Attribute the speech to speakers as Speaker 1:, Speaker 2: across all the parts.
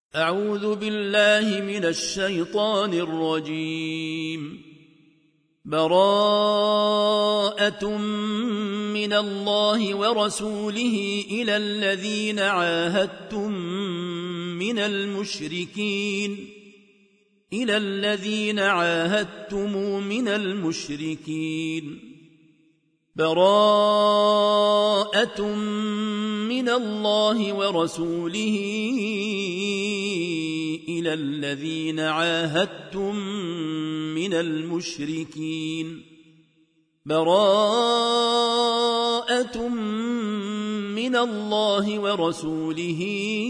Speaker 1: أعوذ بالله من الشيطان الرجيم. براءة من الله ورسوله إلى الذين عاهدتم من المشركين براءة من الله ورسوله إلى الذين عاهدتم من المشركين براءة من الله ورسوله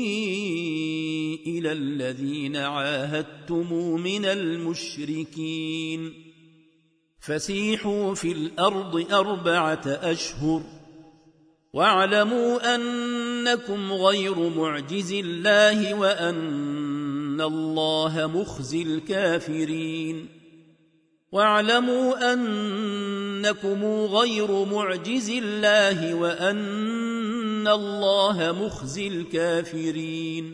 Speaker 1: إلى الذين عاهدتم من المشركين فسيحوا في الأرض 4 أشهر واعلموا أنكم غير معجز الله وأن الله مخزي الكافرين واعلموا أنكم غير معجز الله وأن الله مخزي الكافرين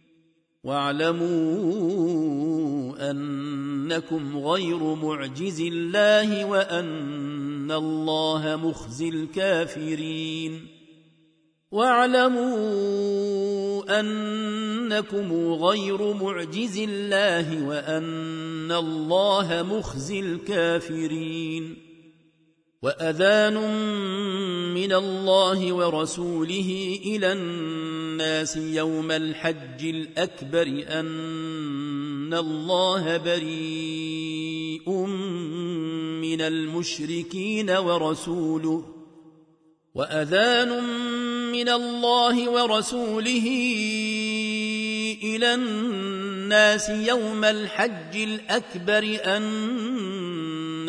Speaker 1: واعلموا أنكم غير معجز الله وأن الله مخزي الكافرين واعلموا أنكم غير معجز الله وأن الله مخزي الكافرين وأذان من الله ورسوله إلى الناس يوم الحج الأكبر أن الله بريء من المشركين ورسوله وأذان من الله ورسوله إلى الناس يوم الحج الأكبر أن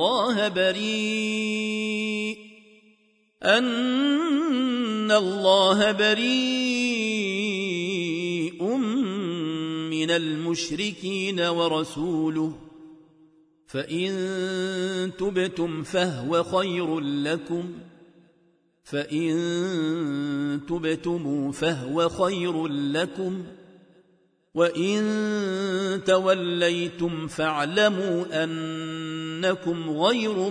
Speaker 1: الله بريء من المشركين ورسوله فإن تبتم فهو خير لكم وإن توليتم فاعلموا أنكم غير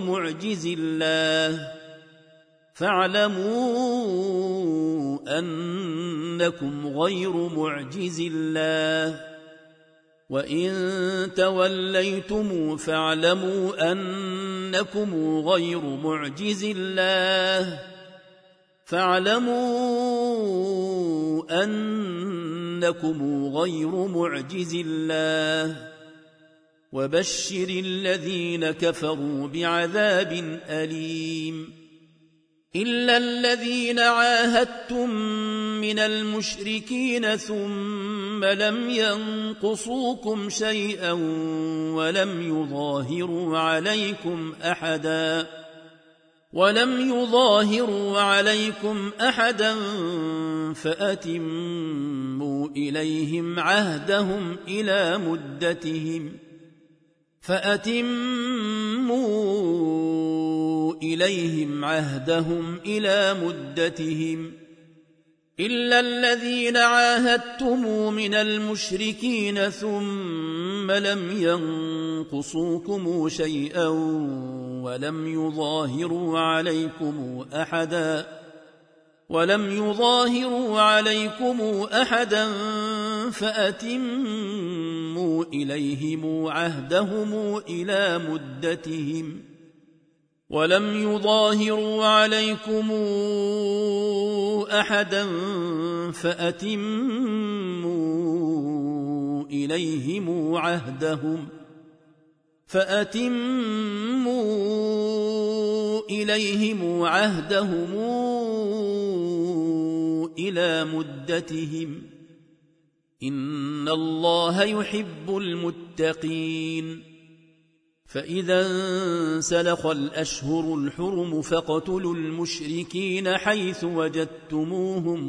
Speaker 1: معجز الله وإن توليتم فاعلموا أنكم غير معجز الله وبشر الذين كفروا بعذاب أليم إلا الذين عاهدتم من المشركين ثم لم ينقصوكم شيئا ولم يظاهروا عليكم أحدا فأتموا إليهم عهدهم إلى مدتهم إلا الذين عاهدتم من المشركين ثم لم ينقصوكم شيئا ولم يظاهروا عليكم أحدا فأتموا إليهم عهدهم إلى مدتهم ولم يظاهروا عليكم أحدا فأتموا إليهم عهدهم إلى مدتهم إن الله يحب المتقين فإذا انسلخ الأشهر الحرم فاقتلوا المشركين حيث وجدتموهم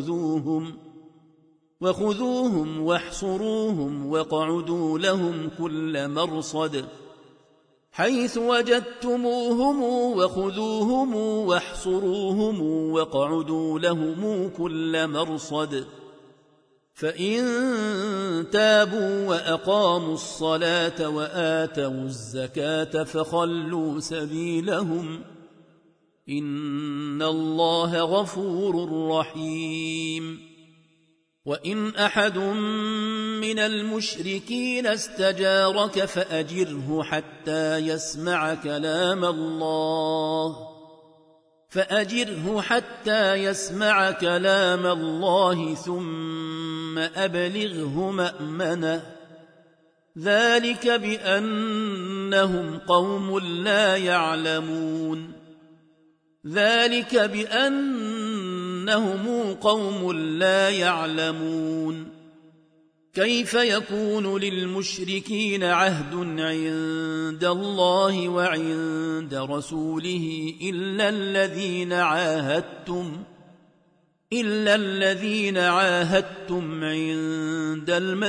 Speaker 1: وخذوهم واحصروهم واقعدوا لهم كل مرصد حيث وجدتموهم وخذوهم واحصروهم واقعدوا لهم كل مرصد فإن تابوا وأقاموا الصلاة وآتوا الزكاة فخلوا سبيلهم إن الله غفور رحيم وإن أحد من المشركين استجارك فأجره حتى يسمع كلام الله ثم أبلغه مأمنه ذلك بأنهم قوم لا يعلمون كيف يكون للمشركين عهد عند الله وعند رسوله إلا الذين عاهدتم عند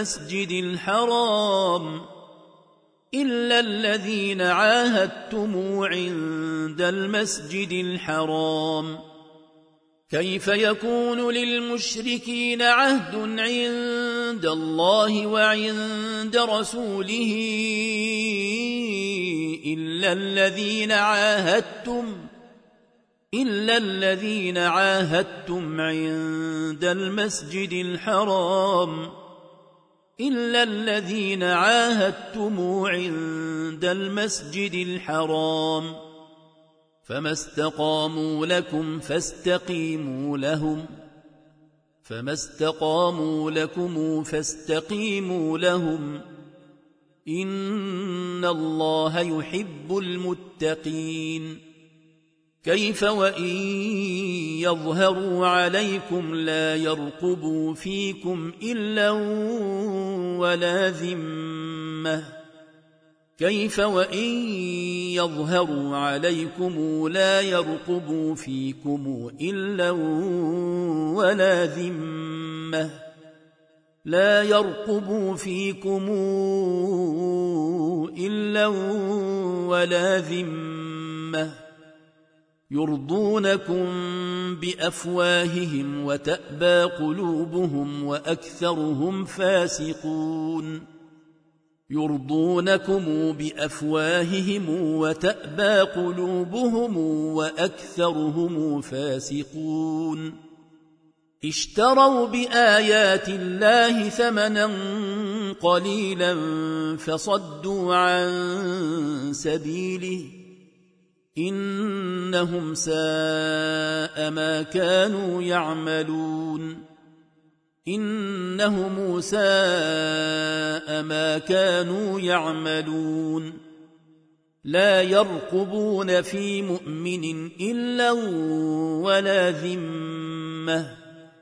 Speaker 1: المسجد الحرام كيف يكون للمشركين عهد عند الله وعند رسوله إلا الذين عاهدتم عند المسجد الحرام فما استقاموا لكم فاستقيموا لهم إن الله يحب المتقين كيف وإن يظهروا عليكم لا يرقبوا فيكم إلا ولا ذمة يرضونكم بأفواههم وتأبى قلوبهم وأكثرهم فاسقون اشتروا بآيات الله ثمنا قليلا فصدوا عن سبيله إنهم ساء ما كانوا يعملون لا يرقبون في مؤمن إلا ولا ذمة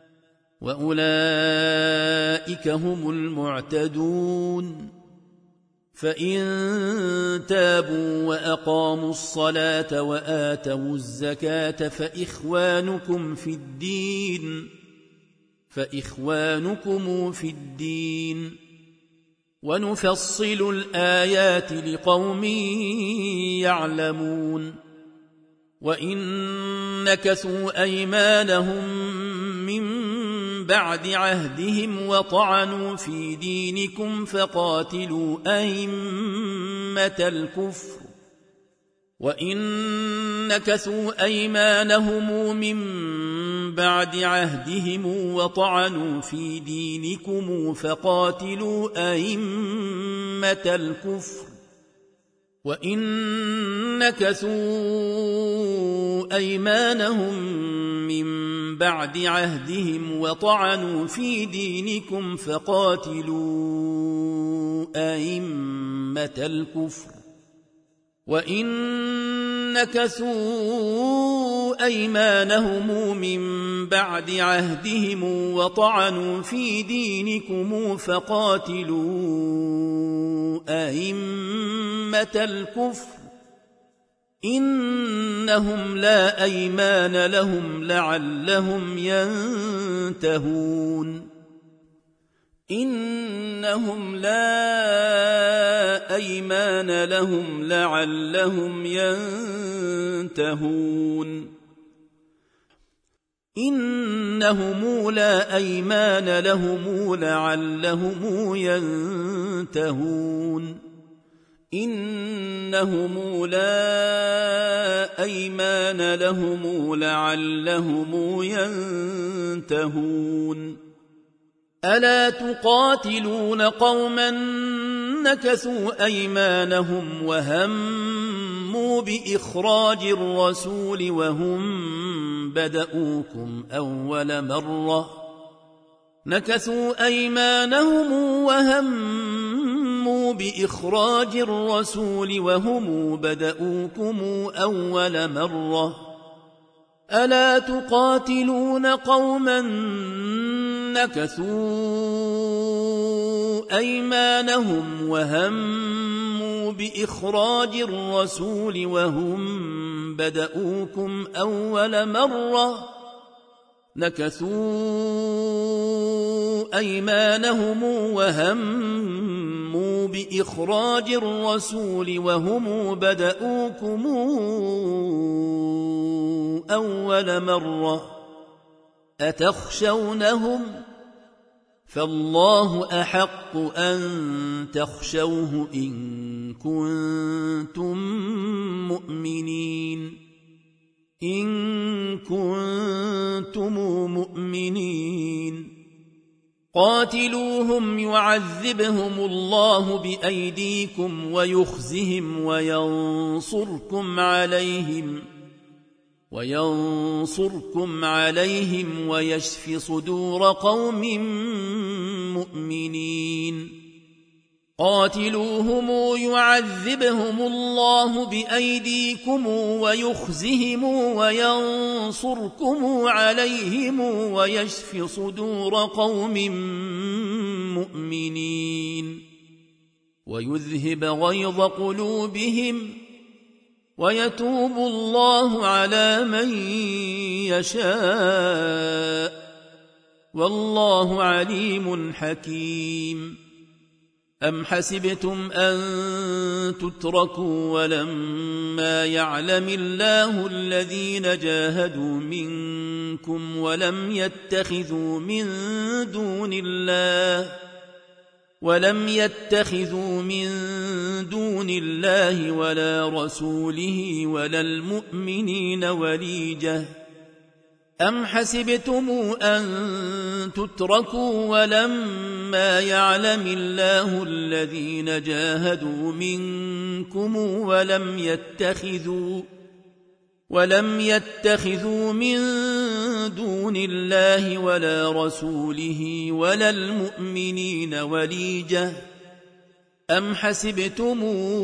Speaker 1: وأولئك هم المعتدون فإن تابوا وأقاموا الصلاة وآتوا الزكاة فإخوانكم في الدين ونفصل الآيات لقوم يعلمون وإن نكثوا أيمانهم من بعد عهدهم وطعنوا في دينكم فقاتلوا أئمة الكفر وإن نكثوا أيمانهم من بعد عهدهم وطعنوا في دينكم فقاتلوا أئمة الكفر وإن نكثوا أيمانهم من بعد عهدهم وطعنوا في دينكم فقاتلوا أئمة الكفر إنهم لا أيمان لهم لعلهم ينتهون إنهم لا أيمان لهم لعلهم ينتهون إنهم لا أيمان لهم لعلهم ينتهون ألا تقاتلون قوما نكثوا أيمانهم وهموا بإخراج الرسول وهم بدؤوكم أول مرة نكثوا أيمانهم وهموا بإخراج الرسول وهم بدؤوكم أول مرة ألا تقاتلون قوما نكثوا أيمانهم وهموا بإخراج الرسول وهم بدؤوكم أول مرة نكثوا أيمانهم وهموا بإخراج الرسول وهم بدؤوكم أول مرة أتخشونهم فالله أحق أن تخشوه إن كنتم مؤمنين قاتلوهم يعذبهم الله بأيديكم ويخزهم وينصركم عليهم ويشف صدور قوم مؤمنين قاتلوهم يعذبهم الله بأيديكم ويخزهم وينصركم عليهم ويشف صدور قوم مؤمنين ويذهب غيظ قلوبهم ويتوب الله على من يشاء والله عليم حكيم أم حسبتم أن تتركوا ولما يعلم الله الذين جاهدوا منكم ولم يتخذوا من دون الله ولا رسوله ولا المؤمنين وليجة أم حسبتم أن تتركوا ولما يعلم الله الذين جاهدوا منكم ولم يتخذوا من دون الله ولا رسوله ولا المؤمنين وليجة أم حسبتم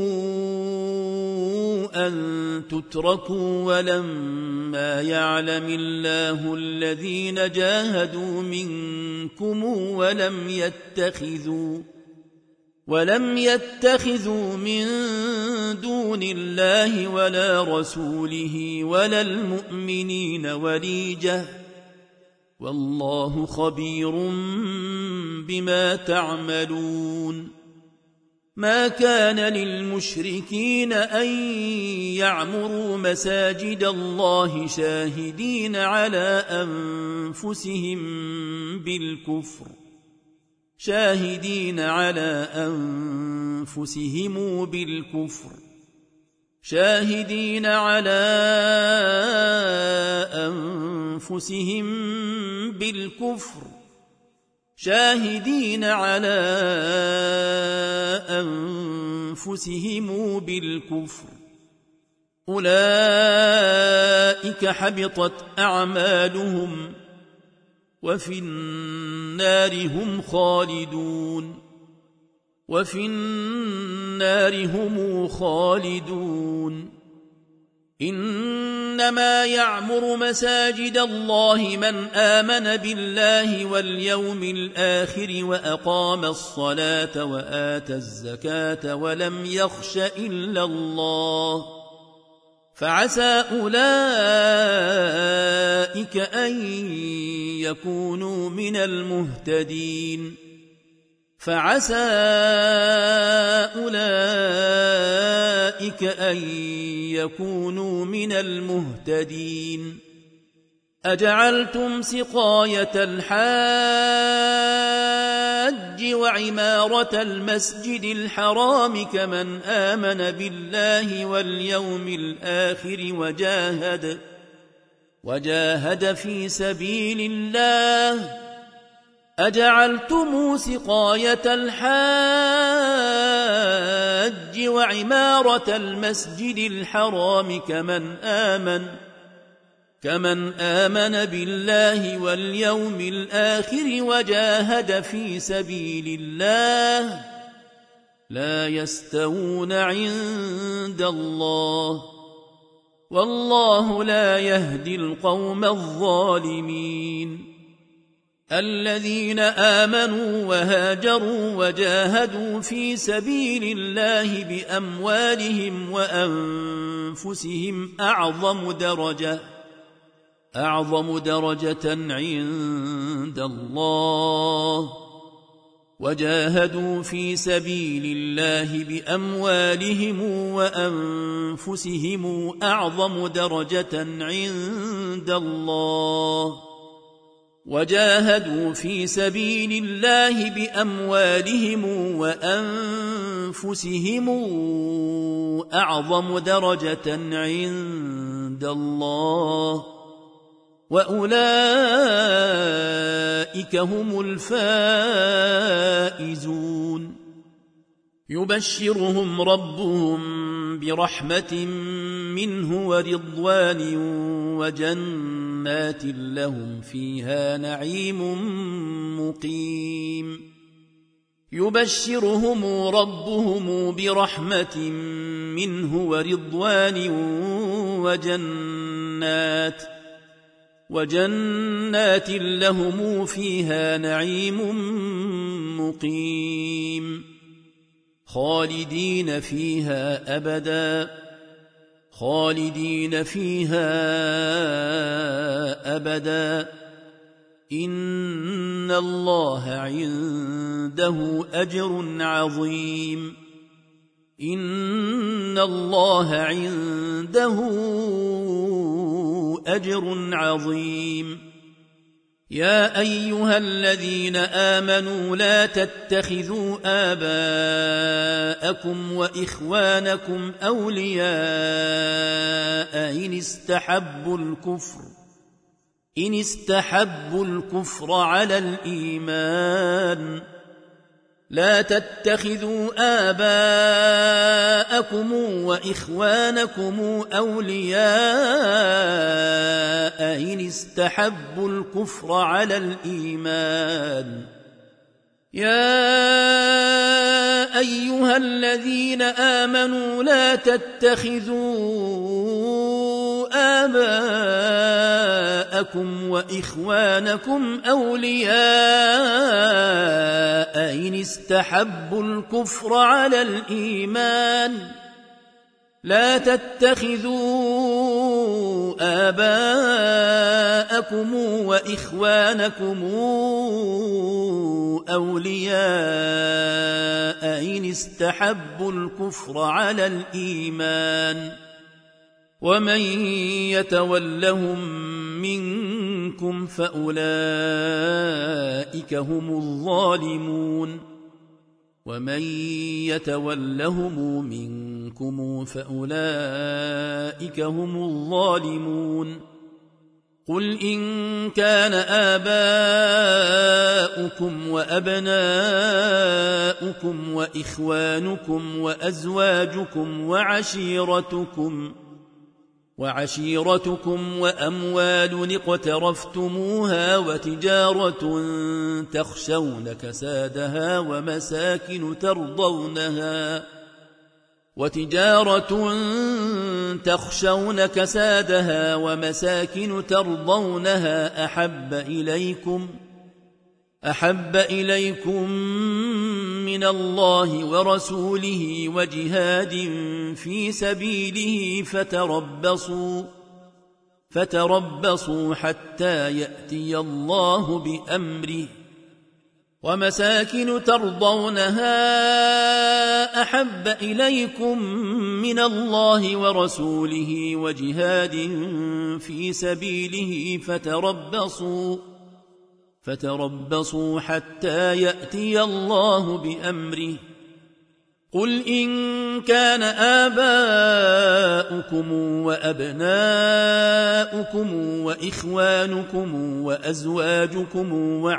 Speaker 1: أن تتركوا ولما يعلم الله الذين جاهدوا منكم ولم يتخذوا من دون الله ولا رسوله ولا المؤمنين وليجة والله خبير بما تعملون ما كان للمشركين أن يعمروا مساجد الله شاهدين على أنفسهم بالكفر شاهدين على أنفسهم بالكفر أولئك حبطت أعمالهم وفي النار هم خالدون إنما يعمر مساجد الله من آمن بالله واليوم الآخر وأقام الصلاة وآتى الزكاة ولم يخش إلا الله فعسى أولئك أن يكونوا من المهتدين أجعلتم سقاية الحاج وعمارة المسجد الحرام كمن آمن بالله واليوم الآخر وجاهد في سبيل الله. أجعلتم سقاية الحاج وعمارة المسجد الحرام كمن آمن بالله واليوم الآخر وجاهد في سبيل الله لا يستوون عند الله والله لا يهدي القوم الظالمين. الذين آمنوا وهاجروا وجاهدوا في سبيل الله بأموالهم وأنفسهم أعظم درجة عند الله. وجاهدوا في سبيل الله بأموالهم وأنفسهم أعظم درجة عند الله. وجاهدوا في سبيل الله بأموالهم وأنفسهم أعظم درجة عند الله وأولئك هم الفائزون. يبشرهم ربهم برحمة منه ورضوان وجنات لهم فيها نعيم مقيم. يبشرهم ربهم برحمة منه ورضوان وجنات لهم فيها نعيم مقيم خالدين فيها أبدا إن الله عنده أجر عظيم. إن الله عنده أجر عظيم. يا أيها الذين آمنوا لا تتخذوا آباءكم وإخوانكم أولياء إن استحبوا الكفر على الإيمان. لا تتخذوا آباءكم وإخوانكم أولياء إن استحبوا الكفر على الإيمان. يا أيها الذين آمنوا لا تتخذوا آباءكم وإخوانكم أولياء إن استحبوا الكفر على الإيمان. لا تتخذوا آباءكم وإخوانكم أولياء إن استحبوا الكفر على الإيمان ومن يتولهم منكم فأولئك هم الظالمون. ومن يتولهم منكم فأولئك هم الظالمون. قل إن كان آباؤكم وأبناؤكم وإخوانكم وأزواجكم وعشيرتكم وأموال اقترفتموها وتجارة تخشون كسادها ومساكن ترضونها أحب إليكم من الله ورسوله وجهاد في سبيله فتربصوا حتى يأتي الله بأمره ومساكن ترضونها أحب إليكم من الله ورسوله وجهاد في سبيله فتربصوا حتى يأتي الله بأمره. قل إن كان آباؤكم وأبناؤكم وإخوانكم وأزواجكم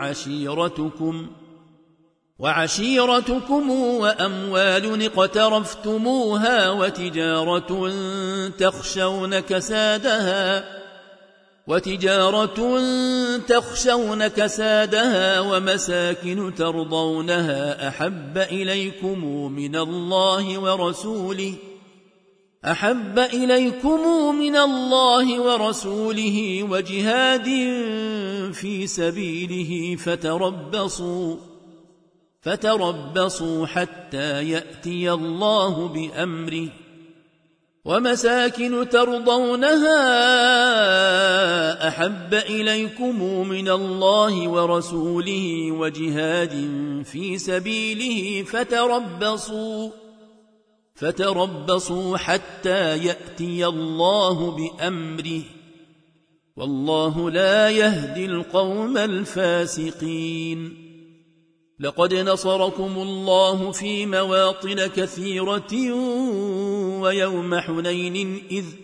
Speaker 1: وعشيرتكم وأموال اقترفتموها وتجارة تخشون كسادها ومساكن ترضونها أحب إليكم من الله ورسوله وجهاد في سبيله فتربصوا حتى يأتي الله بأمره. ومساكن ترضونها أحب إليكم من الله ورسوله وجهاد في سبيله فتربصوا حتى يأتي الله بأمره. والله لا يهدي القوم الفاسقين. لقد نصركم الله في مواطن كثيرة ويوم حنين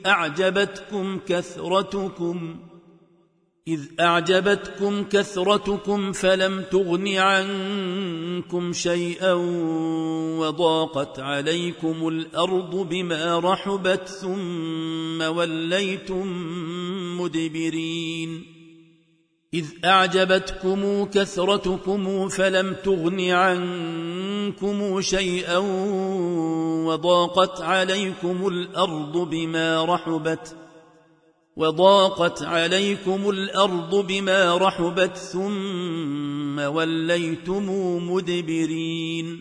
Speaker 1: إذ أعجبتكم كثرتكم فلم تغن عنكم شيئا وضاقت عليكم الأرض بما رحبت ثم وليتم مدبرين. إذ أعجبتكم كثرتكم فلم تغن عنكم شيئا وضاقت عليكم الأرض بما رحبت ثم وليتم مدبرين.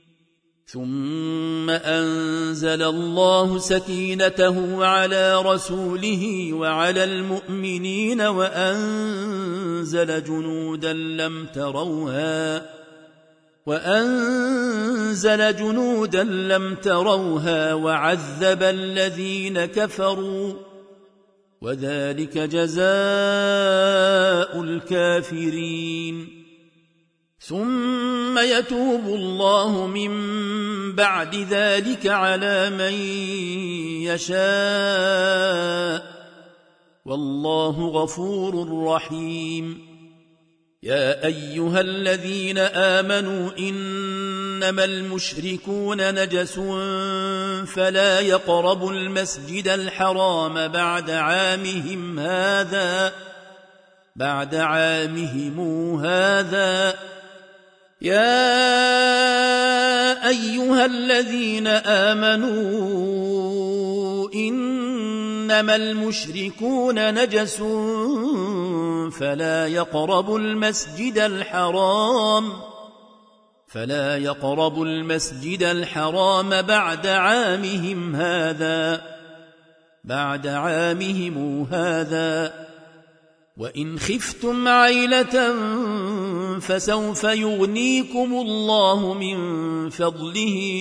Speaker 1: ثم أنزل الله سكينته على رسوله وعلى المؤمنين وأنزل جنودا لم تروها وعذب الذين كفروا وذلك جزاء الكافرين. ثم يتوب الله من بعد ذلك على من يشاء والله غفور رحيم. يا أيها الذين آمنوا إنما المشركون نجس فلا يقربوا المسجد الحرام بعد عامهم هذا. يا أيها الذين آمنوا إنما المشركون نجس فلا يقربوا المسجد الحرام بعد عامهم هذا. وإن خفتم عيلة فسوف يغنيكم الله من فضله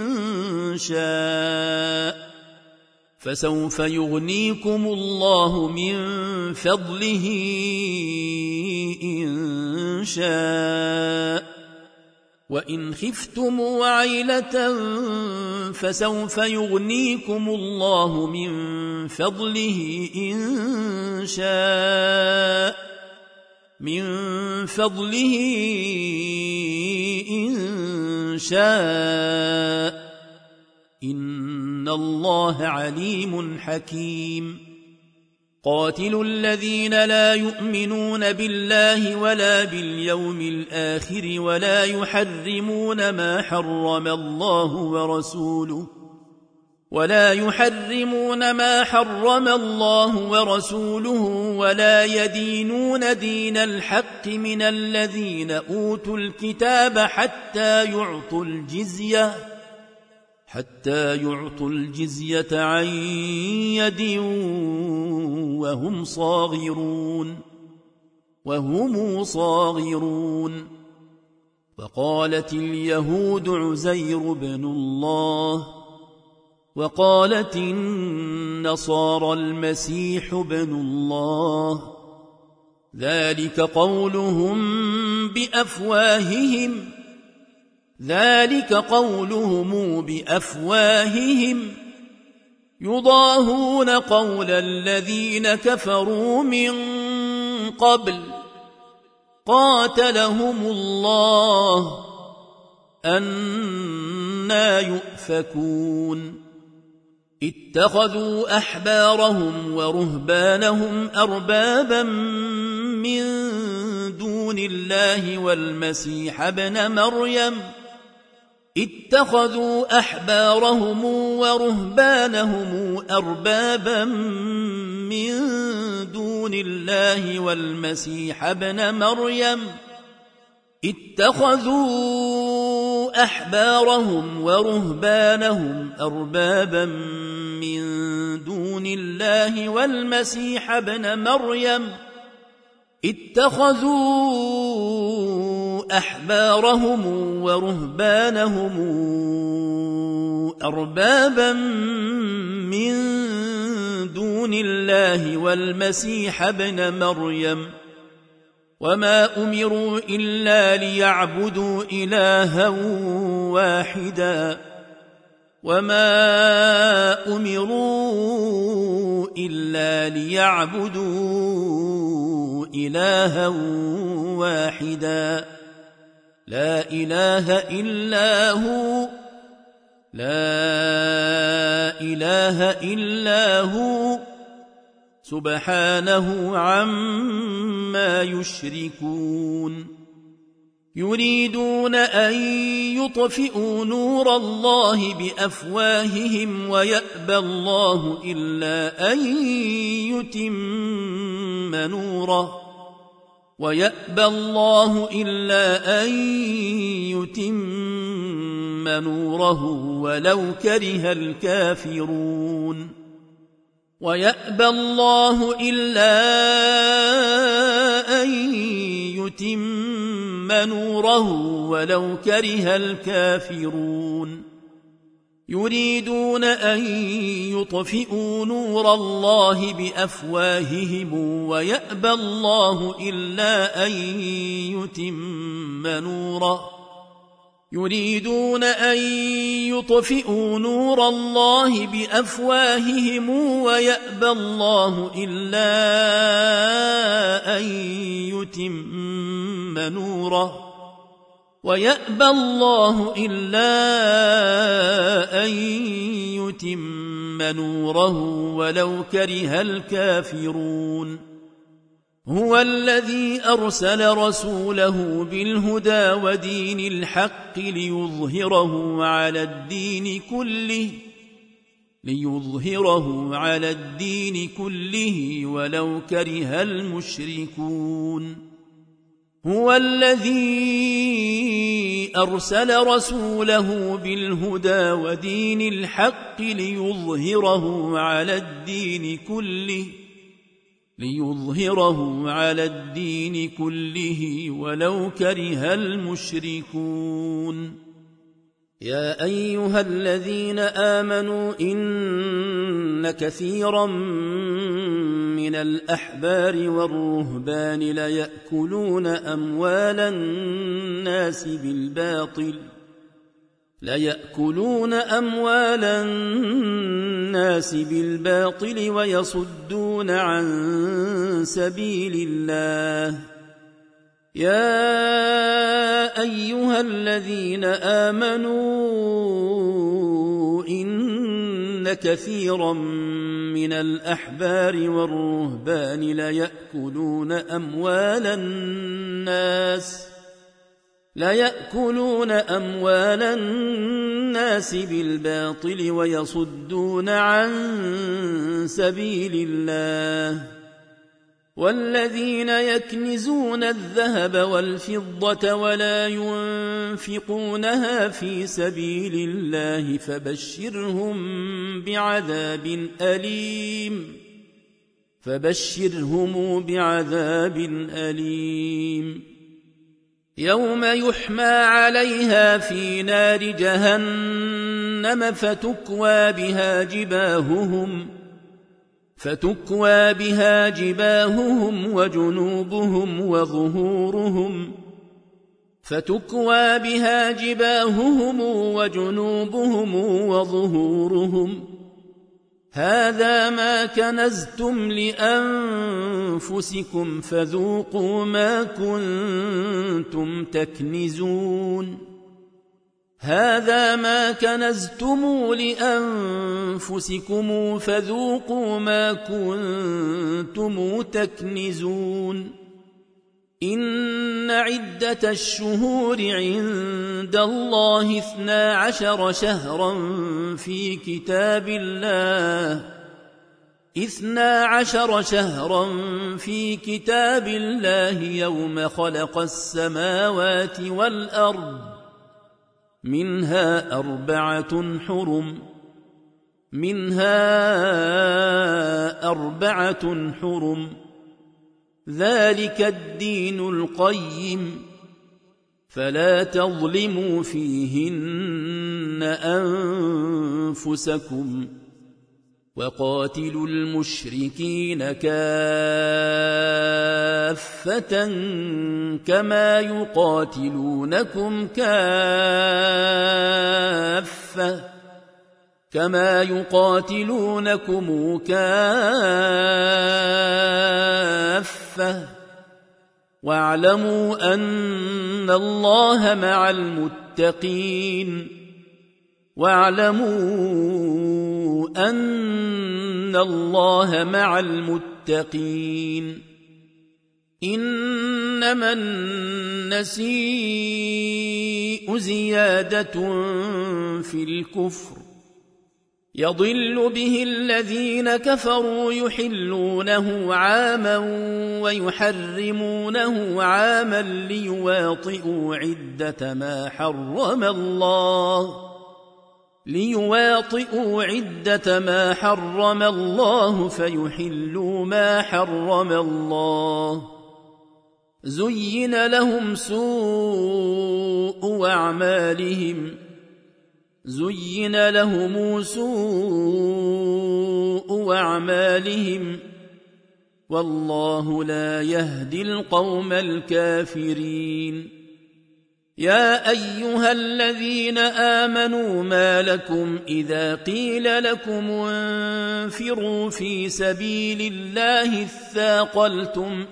Speaker 1: إن شاء. وإن خفتم عيلة فسوف يغنيكم الله من فضله إن شاء. إن الله عليم حكيم. قاتلوا الذين لا يؤمنون بالله ولا باليوم الآخر ولا يحرمون ما حرم الله ورسوله ولا يدينون دين الحق من الذين أوتوا الكتاب حتى يعطوا الجزية عن يد وهم صاغرون. وقالت اليهود عزير بن الله وقالت النصارى المسيح بن الله ذلك قولهم بأفواههم يضاهون قول الذين كفروا من قبل قاتلهم الله أنى يؤفكون اتخذوا أحبارهم ورهبانهم أربابا من دون الله والمسيح ابن مريم اتخذوا أحبارهم ورهبانهم أربابا من دون الله والمسيح ابن مريم وما أمروا إلا ليعبدوا إلها واحدا لا إله إلا هو سبحانه عما يشركون يريدون أن يطفئوا نور الله بأفواههم ويأبى الله إلا أن يتم نوره ولو كره الكافرون يريدون أن يطفئوا نور الله بأفواههم ويأبى الله إلا أن يتم نوره ولو كره الكافرون هو الذي أرسل رسوله بالهدى ودين الحق ليظهره على الدين كله ولو كره المشركون هو الذي أرسل رسوله بالهدى ودين الحق ليظهره على الدين كله ولو كره المشركون يا أيها الذين آمنوا إن كثيرا من الأحبار والرهبان ليأكلون أموال الناس بالباطل ويصدون عن سبيل الله يا أيها الذين آمنوا إن كثيرا من الأحبار والرهبان ليأكلون أموال الناس بالباطل ويصدون عن سبيل الله والذين يكنزون الذهب والفضة ولا ينفقونها في سبيل الله فبشرهم بعذاب أليم يوم يحمى عليها في نار جهنم فتكوى بها جباههم وجنوبهم وظهورهم هذا ما كنزتم لأنفسكم فذوقوا ما كنتم تكنزون إن عدة الشهور عند الله 12 شهرا في كتاب الله يوم خلق السماوات والأرض منها 4 حرم ذلك الدين القيم فلا تظلموا فيهن أنفسكم وقاتلوا المشركين كافة كما يقاتلونكم كافة واعلموا أن الله مع المتقين إنما النسيء زيادة في الكفر يضل به الذين كفروا يحلونه عاما ويحرمونه عاما ليواطئوا عدة ما حرم الله فيحلوا ما حرم الله زين لهم سوء أعمالهم والله لا يهدي القوم الكافرين يا أيها الذين آمنوا ما لكم إذا قيل لكم انفروا في سبيل الله اثاقلتم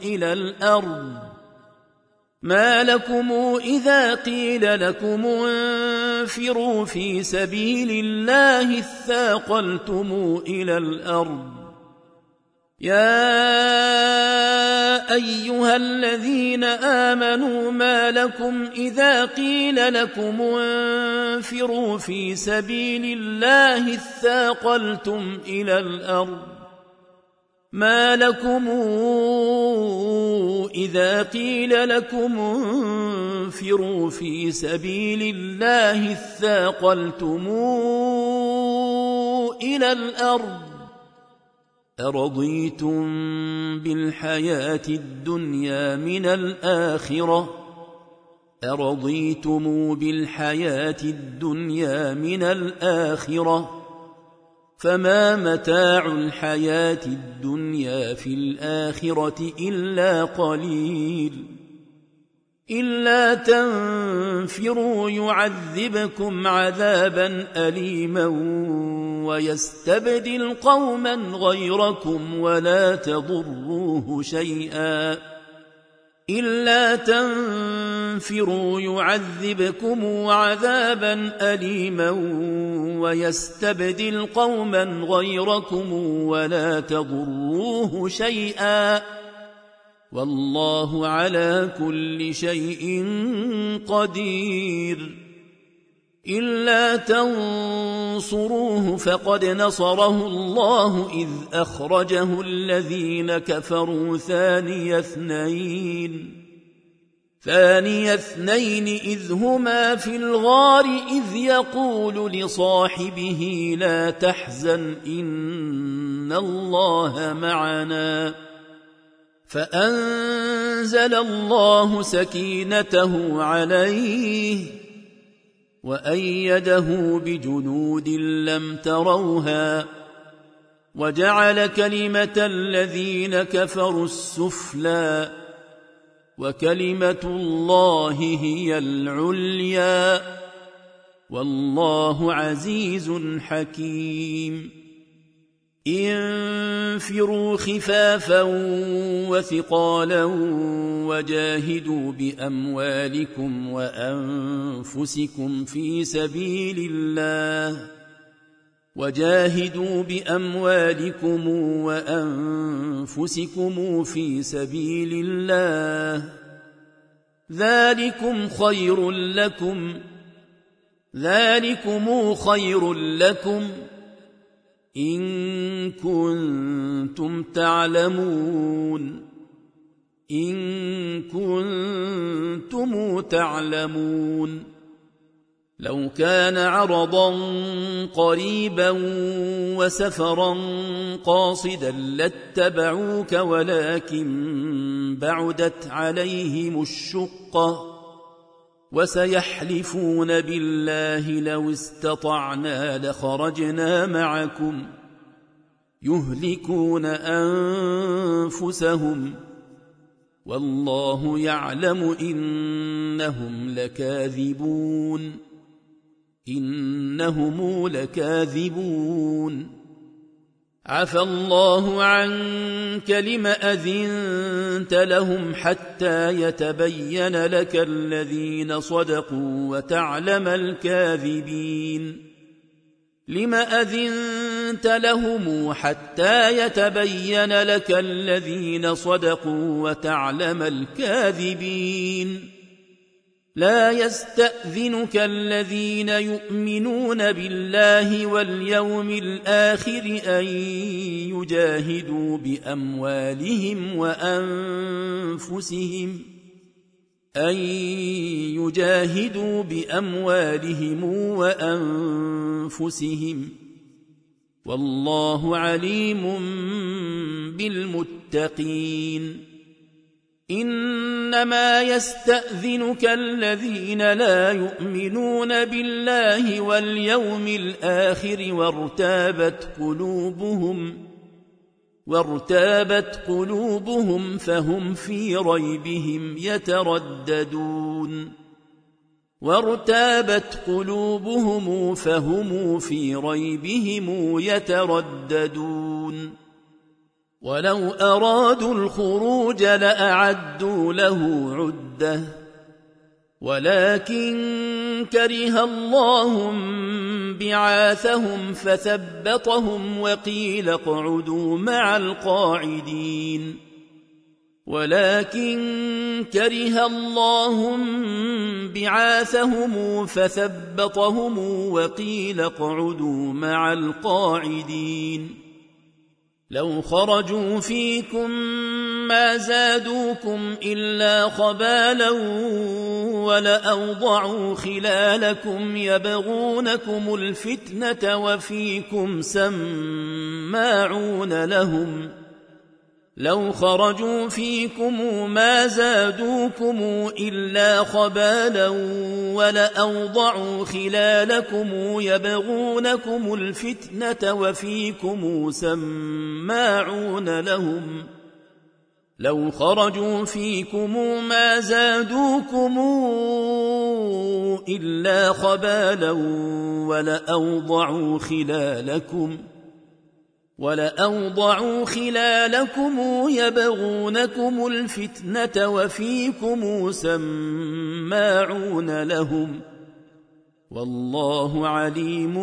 Speaker 1: إلى الأرض يا أيها الذين آمنوا ما لكم إذا قيل لكم انفروا في سبيل الله اثاقلتم إلى الأرض أرضيتم بالحياة الدنيا من الآخرة فما متاع الحياة الدنيا في الآخرة إلا قليل إلا تنفروا يعذبكم عذابا أليما ويستبدل قوما غيركم ولا تضروه شيئا والله على كل شيء قدير إلا تنصروه فقد نصره الله إذ أخرجه الذين كفروا ثاني اثنين إذ هما في الغار إذ يقول لصاحبه لا تحزن إن الله معنا فأنزل الله سكينته عليه وأيده بجنود لم تروها وجعل كلمة الذين كفروا السفلى وكلمة الله هي العليا والله عزيز حكيم انفروا خفافا وثقالا وجاهدوا بأموالكم وأنفسكم في سبيل الله ذلكم خير لكم إن كنتم تعلمون لو كان عرضا قريبا وسفرا قاصدا لاتبعوك ولكن بعدت عليهم الشقة وسيحلفون بالله لو استطعنا لخرجنا معكم يهلكون أنفسهم والله يعلم إنهم لكاذبون عفى الله عنك لم أذنت لهم حتى يتبين لك الذين صدقوا وتعلم الكاذبين لم أذنت لهم حتى يتبين لك الذين صدقوا وتعلم الكاذبين لا يستأذنك الذين يؤمنون بالله واليوم الآخر أن يجاهدوا بأموالهم وأنفسهم والله عليم بالمتقين إنما يستأذنك الذين لا يؤمنون بالله واليوم الآخر وارتابت قلوبهم فهم في ريبهم يترددون ولو أرادوا الخروج لأعدوا له عدة ولكن كره الله بعاثهم فثبطهم وقيل اقعدوا مع القاعدين لو خرجوا فيكم ما زادوكم إلا خبالا ولأوضعوا خلالكم يبغونكم الفتنة وفيكم سماعون لهم لو خرجوا فيكم ما زادوكم إلا خبالا ولأوضعوا خلالكم يبغونكم الفتنة وفيكم سماعون لهم لو خرجوا فيكم ما زادوكم إلا خبالا ولأوضعوا خلالكم يبغونكم الفتنة وفيكم سماعون لهم والله عليم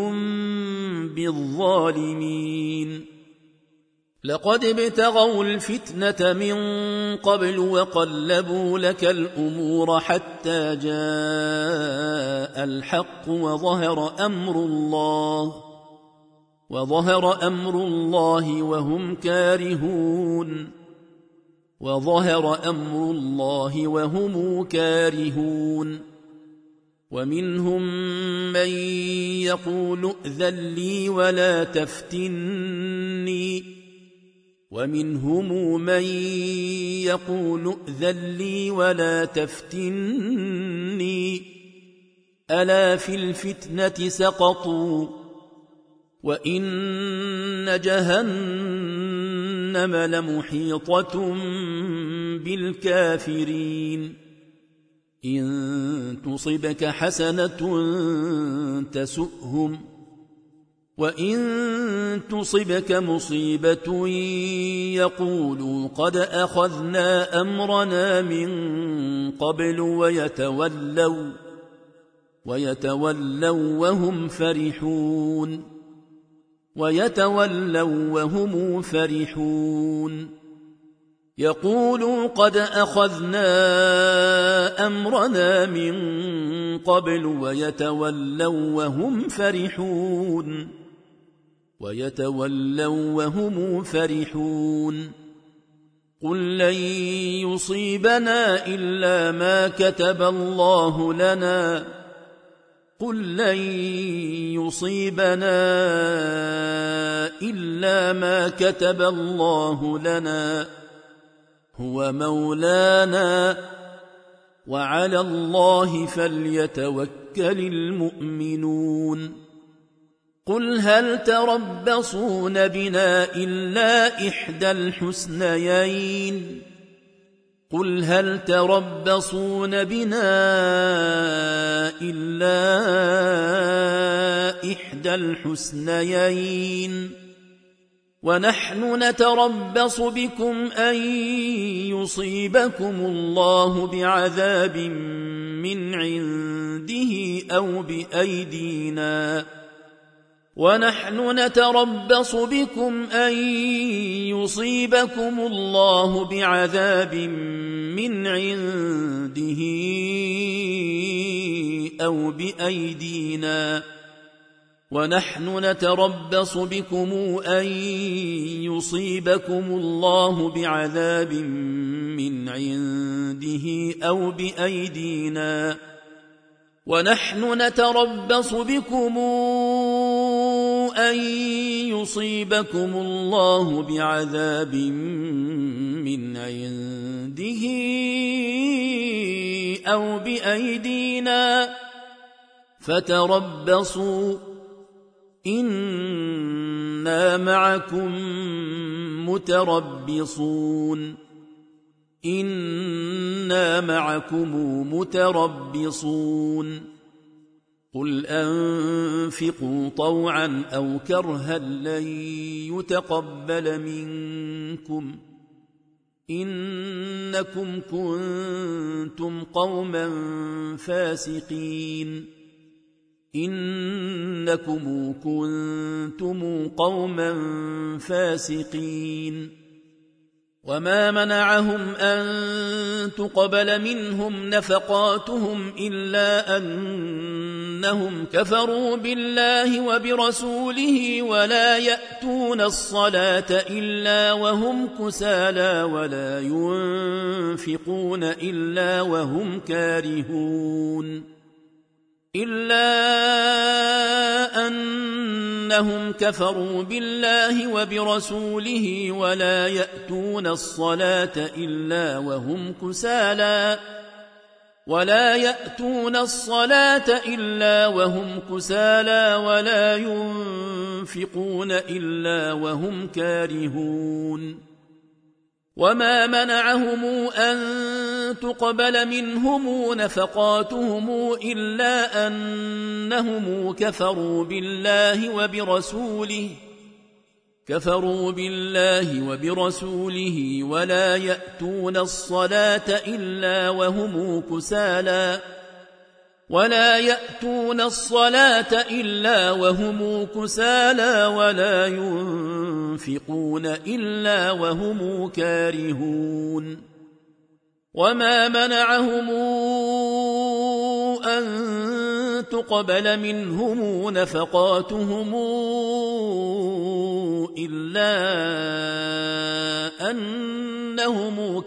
Speaker 1: بالظالمين لقد ابتغوا الفتنة من قبل وقلبوا لك الأمور حتى جاء الحق وظهر أمر الله وهم كارهون ومنهم من يقول ائذن لي ولا تفتني ومنهم من يقول ائذن لي ولا تفتني ألا في الفتنة سقطوا وإن جهنم لمحيطة بالكافرين إن تصبك حسنة تسؤهم وإن تصبك مصيبة يقولوا قد أخذنا أمرنا من قبل ويتولوا وهم فرحون يقولوا قد أخذنا أمرنا من قبل ويتولوا وهم فرحون قل لن يصيبنا إلا ما كتب الله لنا هو مولانا وعلى الله فليتوكل المؤمنون قل هل تربصون بنا إلا إحدى الحسنيين ونحن نتربص بكم أن يصيبكم الله بعذاب من عنده أو بأيدينا ونحن نتربص بكم أن يصيبكم الله بعذاب من عنده أو بأيدينا ونحن نتربص بكم أن يصيبكم الله بعذاب من عنده أو بأيدينا فتربصوا إنا معكم متربصون قل أنفقوا طوعا أو كرها لن يتقبل منكم إنكم كنتم قوما فاسقين وما منعهم أن تقبل منهم نفقاتهم إلا أنهم كفروا بالله وبرسوله ولا يأتون الصلاة إلا وهم كسالى ولا ينفقون إلا وهم كارهون إلا أنهم كفروا بالله وبرسوله ولا يأتون الصلاة إلا وهم كسالى ولا ينفقون إلا وهم كارهون وما منعهم أن تقبل منهم نفقاتهم إلا أنهم كفروا بالله وبرسوله ولا يأتون الصلاة إلا وهم كسالى ولا ينفقون إلا وهم كارهون وما منعهم أن تقبل منهم نفقاتهم إلا أنهم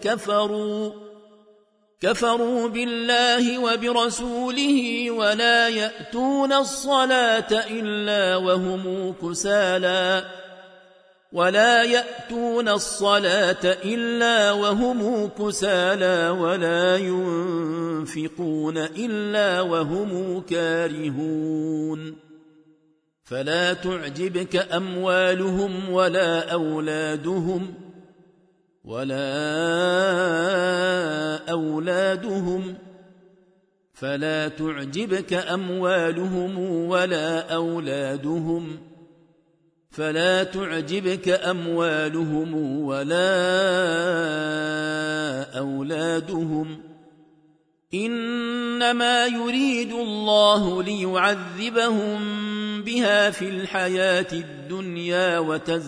Speaker 1: كفروا بالله وبرسوله ولا يأتون الصلاة إلا وهم ولا يأتون الصلاة إلا وهم كسالى ولا ينفقون إلا وهم كارهون فلا تعجبك أموالهم ولا أولادهم إنما يريد الله ليعذبهم بها في الحياة الدنيا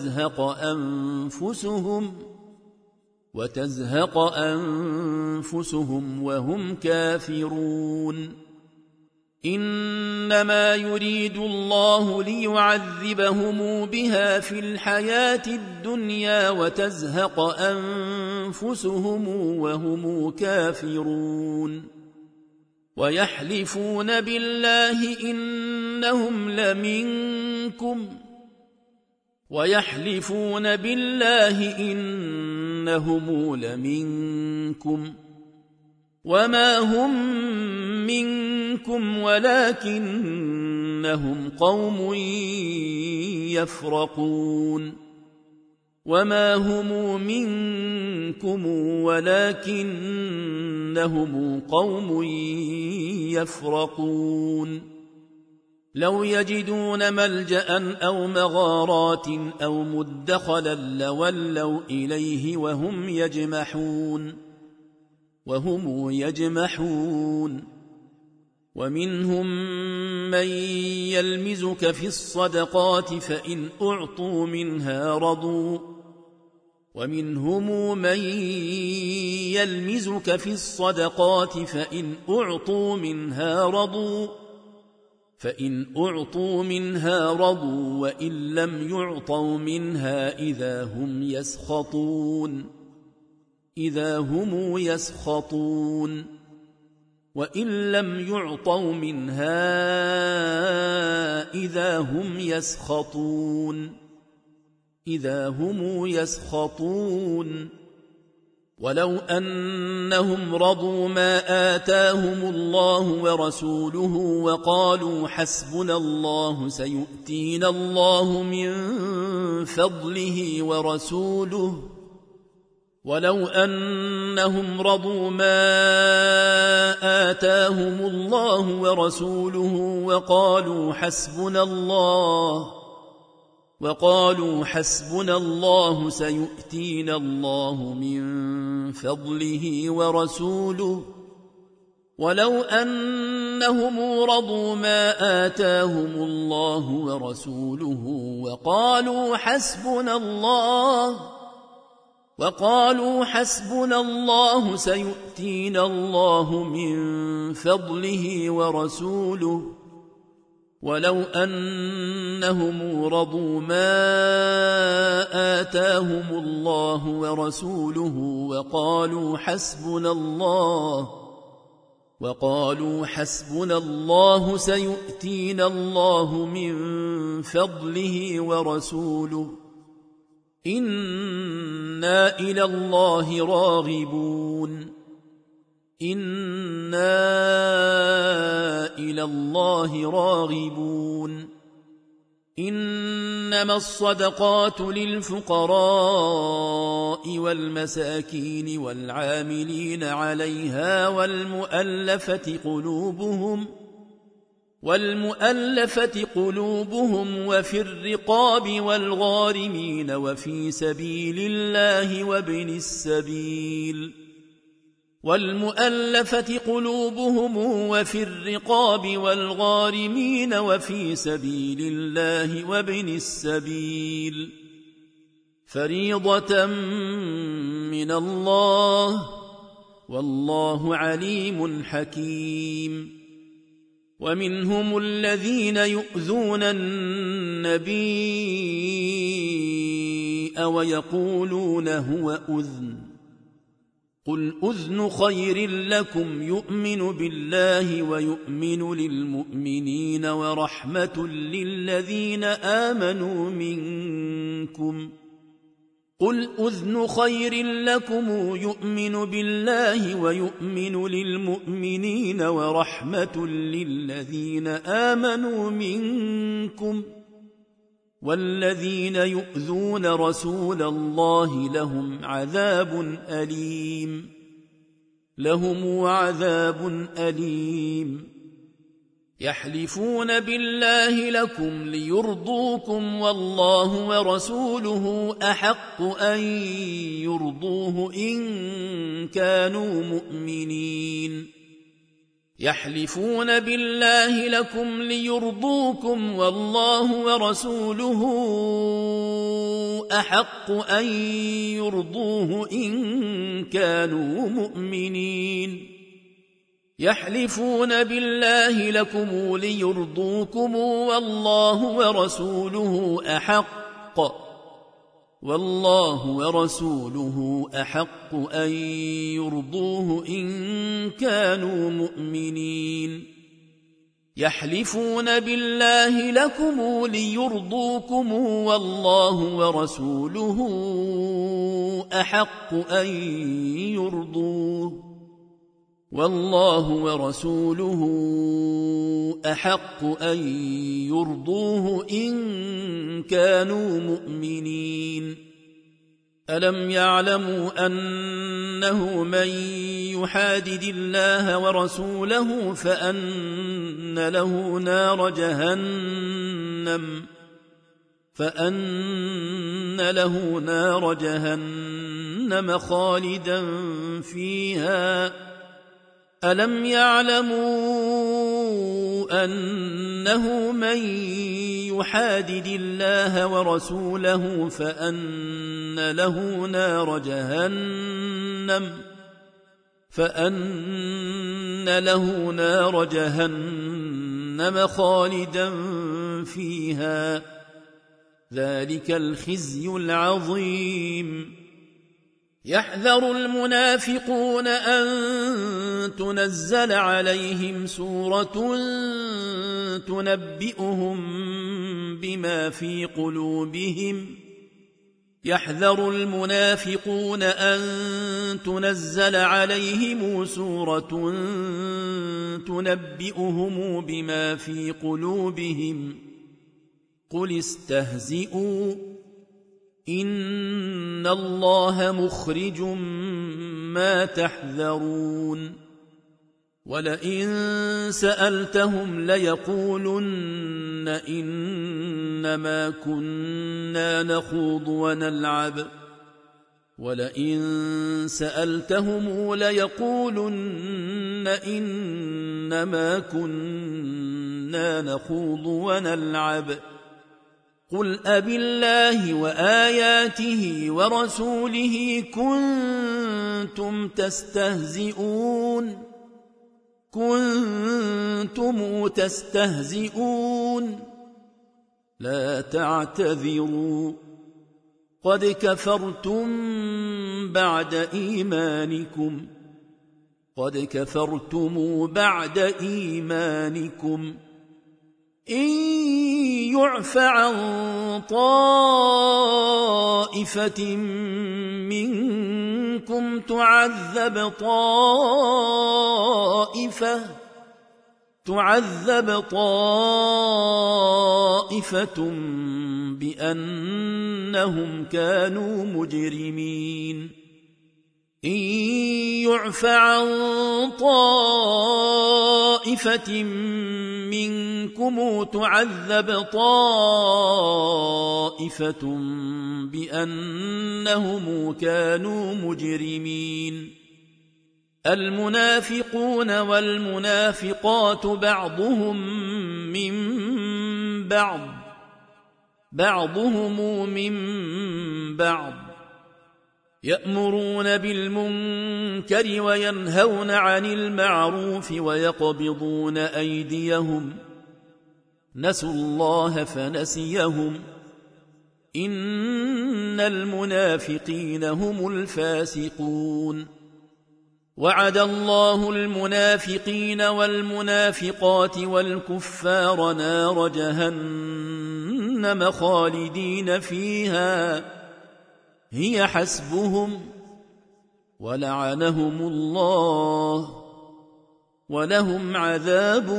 Speaker 1: وتزهق أنفسهم وهم كافرون إنما يريد الله ليعذبهم بها في الحياة الدنيا وتزهق أنفسهم وهم كافرون ويحلفون بالله إنهم لمنكم وما هم منكم ولكنهم قوم يفرقون لو يجدون ملجأ أو مغارات أو مدخلا لولوا إليه وهم يجمحون ومنهم من يلمزك في الصدقات فإن أعطوا منها رضوا وإن لم يعطوا منها إذا هم يسخطون وإن لم يعطوا منها إذا هم يسخطون ولو أنهم رضوا ما آتاهم الله ورسوله وقالوا حسبنا الله سيؤتينا الله من فضله ورسوله ولو أنهم رضوا ما آتاهم الله ورسوله وقالوا حسبنا الله سيؤتينا الله من فضله ورسوله ولو أنهم رضوا ما آتاهم الله ورسوله وقالوا حسبنا الله سيؤتينا الله من فضله ورسوله ولو أنهم رضوا ما آتاهم الله ورسوله وقالوا حسبنا الله سيؤتينا الله من فضله ورسوله إنا إلى الله راغبون إنما الصدقات للفقراء والمساكين والعاملين عليها والمؤلفة قلوبهم وفي الرقاب والغارمين وفي سبيل الله وابن السبيل فريضة من الله والله عليم حكيم ومنهم الذين يؤذون النبي ويقولون هو أذن قل أذن خير لكم يؤمن بالله ويؤمن للمؤمنين ورحمة للذين آمنوا منكم قل أذن خير لكم يؤمن بالله ويؤمن للمؤمنين ورحمة للذين آمنوا منكم والذين يؤذون رسول الله لهم عذاب أليم يحلفون بالله لكم ليرضوكم والله ورسوله أحق أن يرضوه إن كانوا مؤمنين يحلفون بالله لكم ليرضوكم والله ورسوله أحق أن يرضوه إن كانوا مؤمنين يحلفون بالله لكم ليرضوكم والله ورسوله أحق أن يرضوه إن كانوا مؤمنين يحلفون بالله لكم ليرضوكم والله ورسوله أحق أن يرضوه إن كانوا مؤمنين ألم يعلموا أنه من يحادد الله ورسوله فأن له نار جهنم خالدا فيها ألم يعلموا أنه من يحادد الله ورسوله فأن له نار جهنم خالدا فيها ذلك الخزي العظيم يحذر المنافقون أن تنزل عليهم سورة تنبئهم بما في قلوبهم قل استهزئوا إن الله مخرج ما تحذرون ولئن سألتهم ليقولن إنما كنا نخوض ونلعب قل أبالله وآياته ورسوله كنتم تستهزئون لا تعتذروا قد كفرتم بعد إيمانكم إن يعف عن طائفة منكم تعذب طائفة بأنهم كانوا مجرمين إن يعف عن طائفة منكم تعذب طائفة بأنهم كانوا مجرمين المنافقون والمنافقات بعضهم من بعض يأمرون بالمنكر وينهون عن المعروف ويقبضون أيديهم نسوا الله فنسيهم إن المنافقين هم الفاسقون وعد الله المنافقين والمنافقات والكفار نار جهنم خالدين فيها هي حسبهم ولعنهم الله ولهم عذاب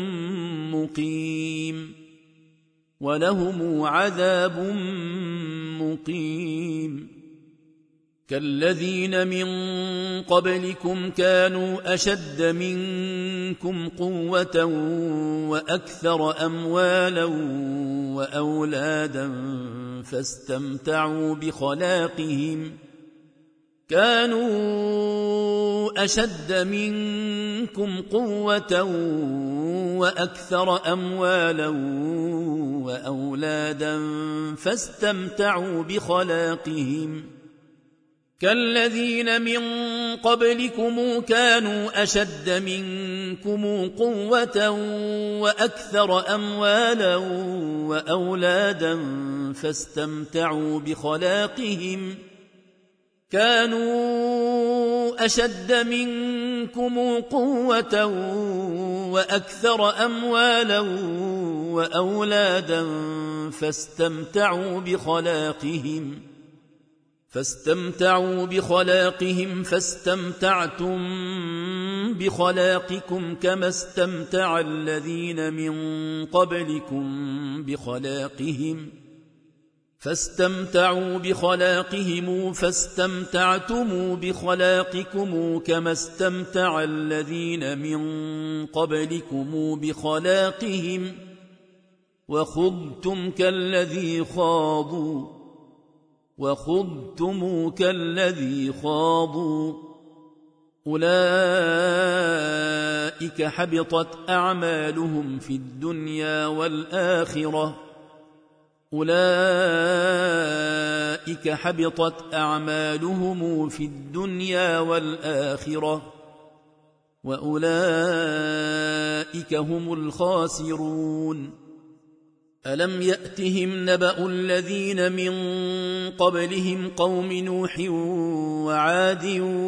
Speaker 1: مقيم كالذين من قبلكم كانوا أشد منكم قوة وأكثر أموالا وأولادا فاستمتعوا بخلاقهم كانوا أشد منكم قوة وأكثر أموالا وأولادا فاستمتعوا بخلاقهم فاستمتعتم بخلاقكم كما استمتع الذين من قبلكم فاستمتعوا بخلاقهم فاستمتعتم بخلاقكم كما استمتع الذين من قبلكم بخلاقهم وخضتم كالذي خاضوا أولئك حبطت أعمالهم في الدنيا والآخرة وأولئك هم الخاسرون ألم يأتهم نبأ الذين من قبلهم قوم نوح وعاد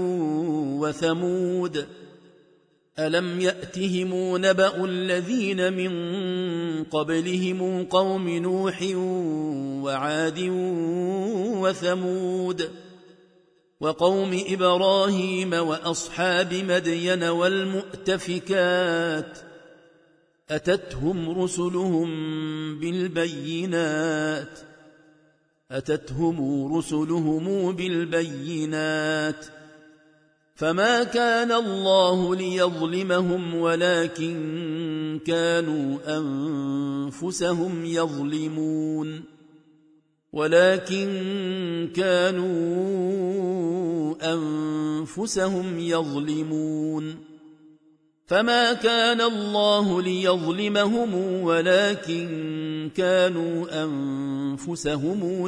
Speaker 1: وثمود وقوم إبراهيم وأصحاب مدين والمؤتفكات أتتهم رسلهم بالبينات فما كان الله ليظلمهم ولكن كانوا أنفسهم يظلمون فما كان الله ليظلمهم ولكن كانوا أنفسهم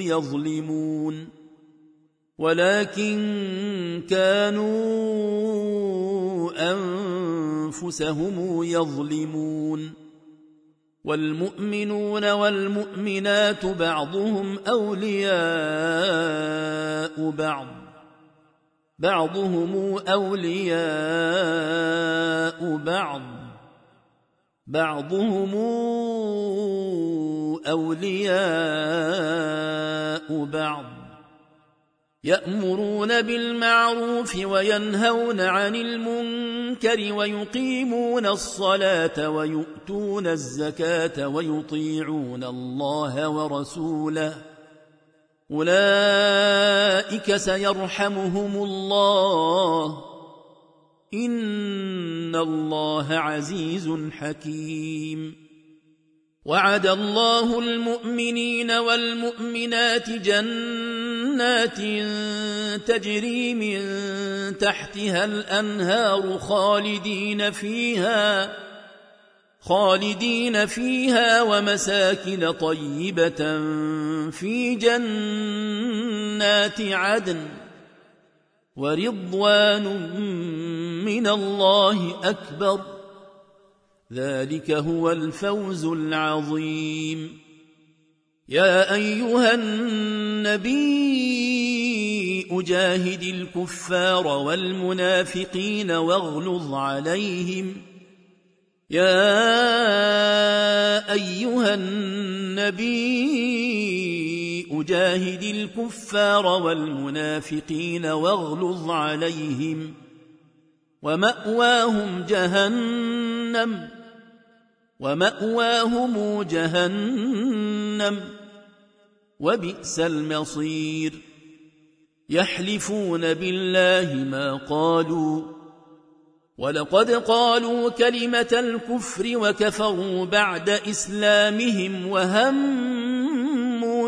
Speaker 1: يظلمون والمؤمنون والمؤمنات بعضهم أولياء بعض يأمرون بالمعروف وينهون عن المنكر ويقيمون الصلاة ويؤتون الزكاة ويطيعون الله ورسوله أولئك سيرحمهم الله إن الله عزيز حكيم وعد الله المؤمنين والمؤمنات جنات تجري من تحتها الأنهار خالدين فيها ومساكن طيبة في جنات عدن ورضوان من الله أكبر ذلك هو الفوز العظيم يا أيها النبي أجاهد الكفار والمنافقين واغلظ عليهم يا أيها النبي أجاهد الكفار والمنافقين واغلظ عليهم ومأواهم جهنم وبئس المصير يحلفون بالله ما قالوا ولقد قالوا كلمة الكفر وكفروا بعد إسلامهم وهموا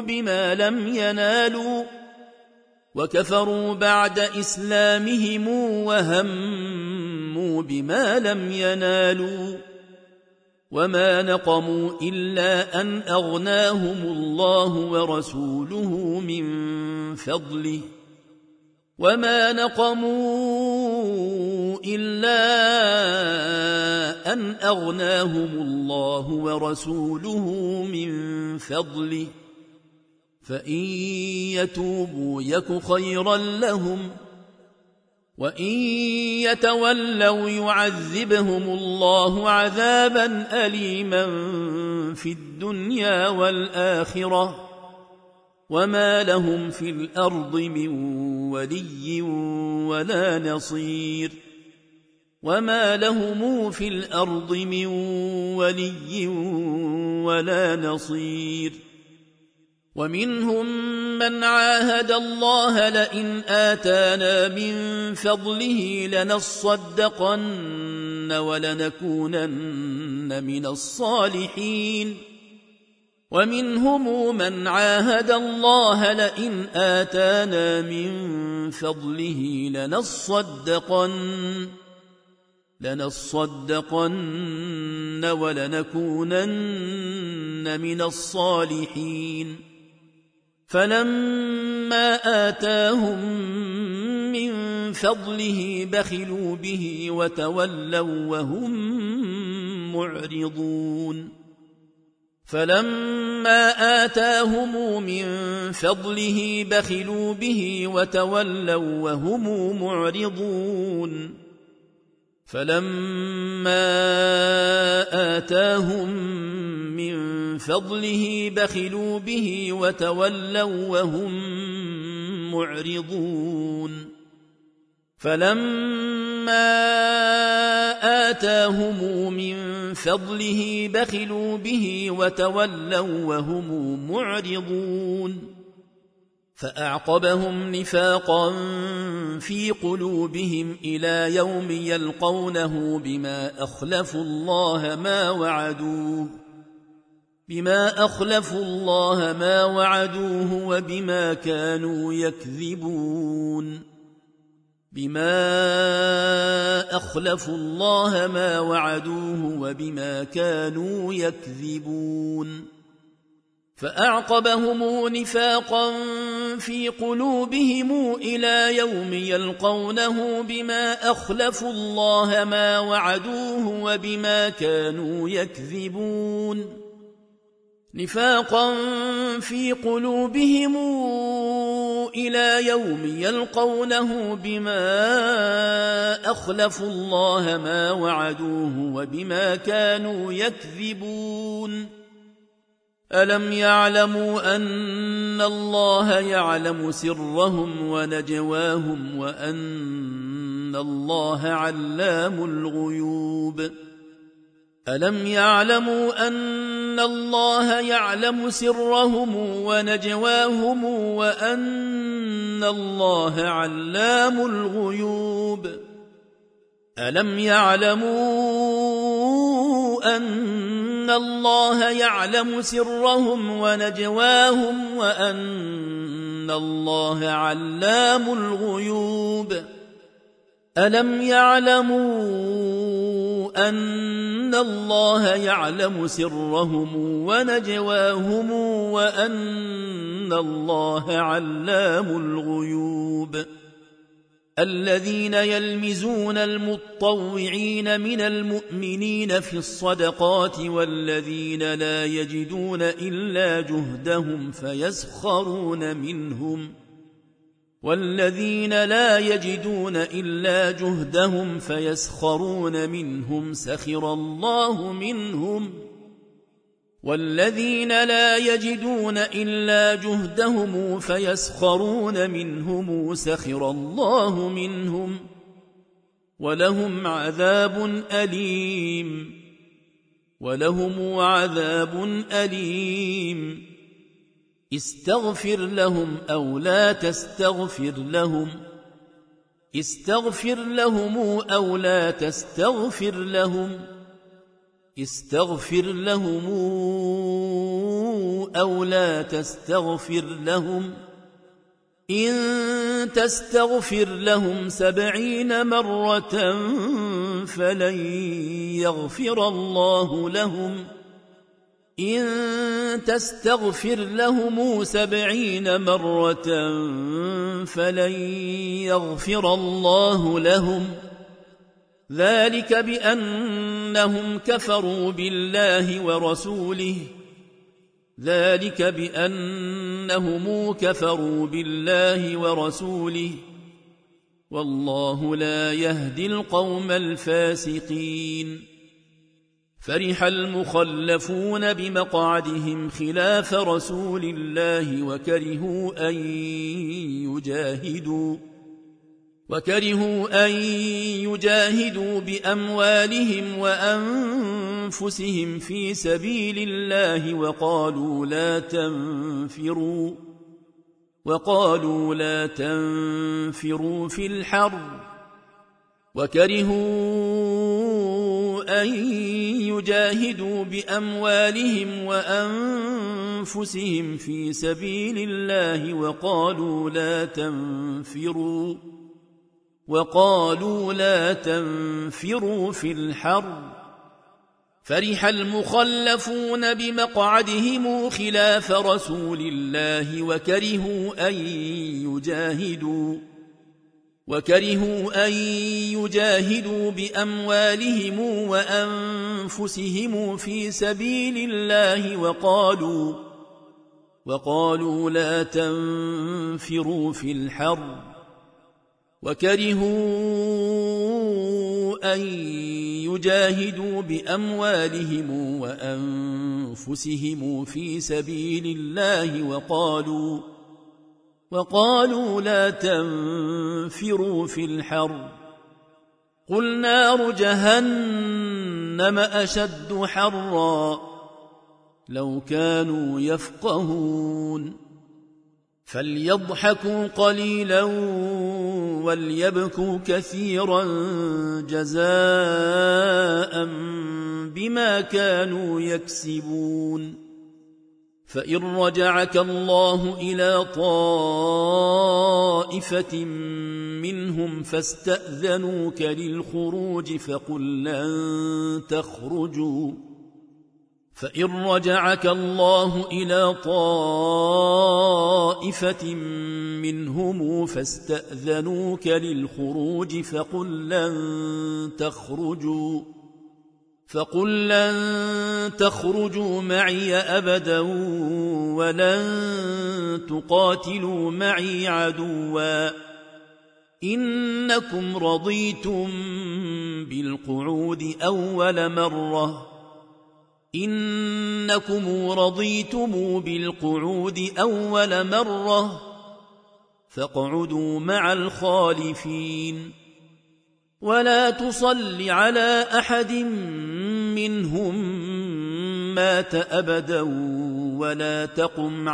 Speaker 1: بما لم ينالوا وما نقموا إلا أن أغناهم الله ورسوله من فضله فإن يتوبوا يك خيرا لهم وإن يتولوا يعذبهم الله عذابا أليما في الدنيا والآخرة وما لهم في الأرض من ولي ولا نصير ومنهم من عاهد الله لئن آتانا من فضله لنصدقن ولنكونن من الصالحين ومنهم من عاهد الله لئن آتانا من فضله لنصدقن ولنكونن من الصالحين فلما آتاهم من فضله بخلوا به وتولوا وهم معرضون فلما آتاهم من فضله بخلوا به وتولوا وهم معرضون فأعقبهم نفاقا في قلوبهم إلى يوم يلقونه بما أخلفوا الله ما وعدوه وبما كانوا يكذبون فأعقبهم نفاقا في قلوبهم إلى يوم يلقونه بما أخلفوا الله ما وعدوه وبما كانوا يكذبون ألم يعلموا أن الله يعلم سرهم ونجواهم وأن الله علام الغيوب ألم يعلموا أن الله يعلم سرهم ونجواهم وأن الله علام الغيوب ألم يعلموا أن الله يعلم سرهم ونجواهم وأن الله علام الغيوب الذين يلمزون المطوعين من المؤمنين في الصدقات والذين لا يجدون إلا جهدهم فيسخرون منهم سخر الله منهم والذين لا يجدون إلا جهدهم فيسخرون منهم سخر الله منهم ولهم عذاب أليم استغفر لهم أو لا تستغفر لهم استغفر لهم أو لا تستغفر لهم إن تستغفر لهم 70 مرة فلن يغفر الله لهم إن تستغفر لهم 70 مرة فلن يغفر الله لهم ذلك بأنهم كفروا بالله ورسوله والله لا يهدي القوم الفاسقين فرح المخلفون بمقعدهم خلاف رسول الله وكرهوا أن يجاهدوا بأموالهم وأنفسهم في سبيل الله وقالوا لا تنفروا في الحر وكرهوا أن يجاهدوا بأموالهم وأنفسهم في سبيل الله وقالوا لا تنفروا في الحر فرح المخلفون بمقعدهم خلاف رسول الله وكرهوا أن يجاهدوا بأموالهم وأنفسهم في سبيل الله وقالوا لا تنفروا في الحر وكرهوا أن يجاهدوا بأموالهم وأنفسهم في سبيل الله وقالوا لا تنفروا في الحر قل نار جهنم أشد حرا لو كانوا يفقهون فليضحكوا قليلا وليبكوا كثيرا جزاء بما كانوا يكسبون فإن رجعك الله إلى طائفة منهم فاستأذنوك للخروج فقل لن تخرجوا معي أبدا ولن تقاتلوا معي عدوا إنكم رضيتم بالقعود أول مرة فاقعدوا مع الخالفين ولا تصل على أحد منهم مات أبدا ولا تقم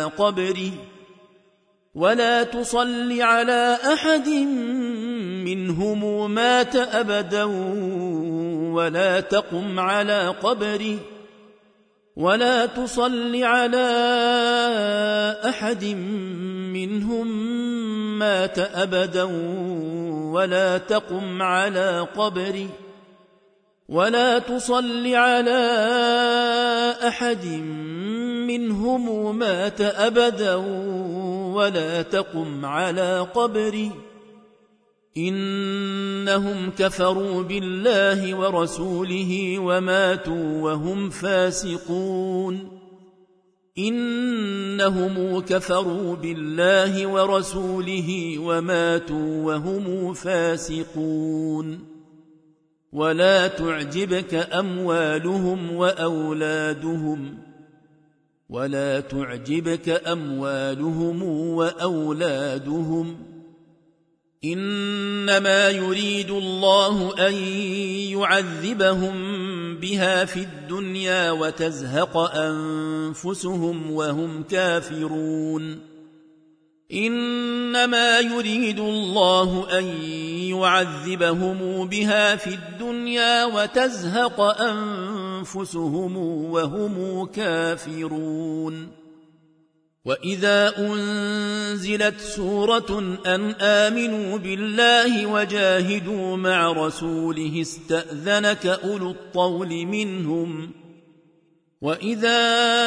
Speaker 1: على قبره إنهم كفروا بالله ورسوله وماتوا وهم فاسقون ولا تعجبك أموالهم وأولادهم ولا تعجبك أموالهم وأولادهم إنما يريد الله أن يعذبهم بها في الدنيا وتزهق أنفسهم وهم كافرون إنما يريد الله أن يعذبهم بها في الدنيا وتزهق أنفسهم وهم كافرون وإذا أنزلت سورة أن آمنوا بالله وجاهدوا مع رسوله استأذنك أولو الطول منهم وإذا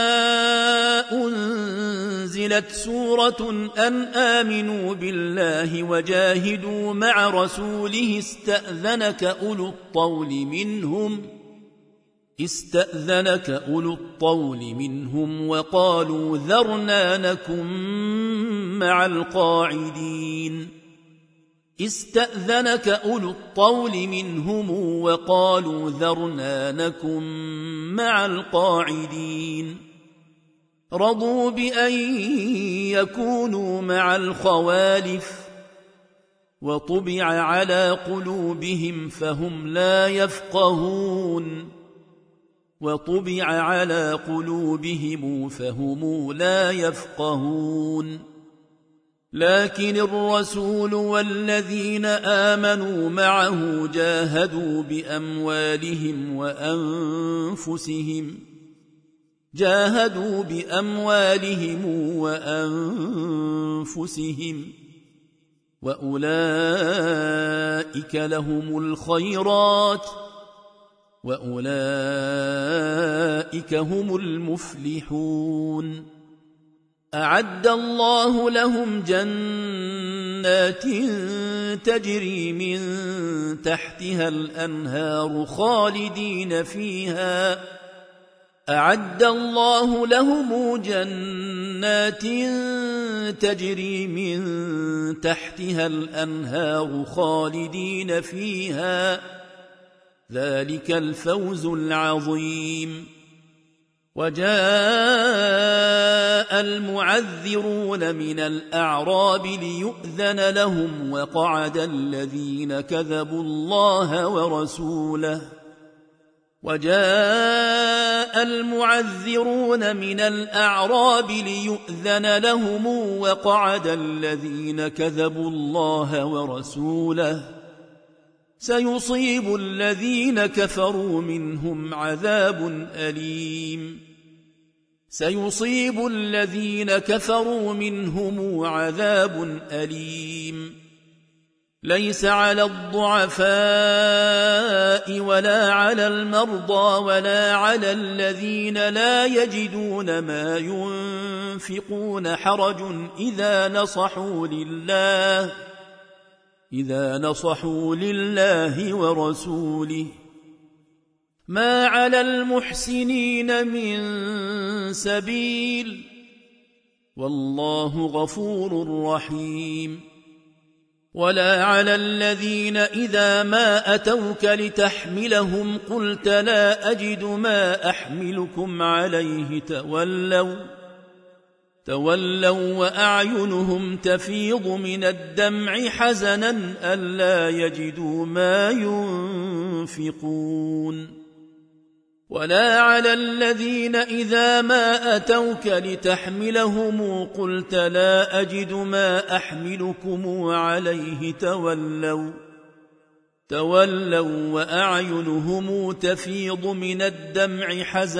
Speaker 1: أنزلت سورة أن آمنوا بالله وجاهدوا مع رسوله استأذنك أولو الطول منهم وقالوا ذرنا نكن مع القاعدين استأذنك أولو الطول منهم وقالوا ذرنا نكن مع القاعدين رضوا بأن يكونوا مع الخوالف وطبع على قلوبهم فهم لا يفقهون لكن الرسول والذين آمنوا معه جاهدوا بأموالهم وأنفسهم وأولئك لهم الخيرات وأولئك هم المفلحون أعد الله لهم جنات تجري من تحتها الأنهار خالدين فيها ذلك الفوز العظيم وجاء المعذرون من الأعراب ليؤذن لهم وقعد الذين كذبوا الله ورسوله سيصيب الذين كفروا منهم عذاب أليم ليس على الضعفاء ولا على المرضى ولا على الذين لا يجدون ما ينفقون حرج إذا نصحوا لله ورسوله ما على المحسنين من سبيل والله غفور رحيم ولا على الذين إذا ما أتوك لتحملهم قلت لا أجد ما أحملكم عليه تولوا وأعينهم تفيض من الدمع حزنا ألا يجدوا ما ينفقون ولا على الذين إذا ما أتوك لتحملهم قلت لا أجد ما أحملكم عليه تولوا وأعينهم تفيض من الدمع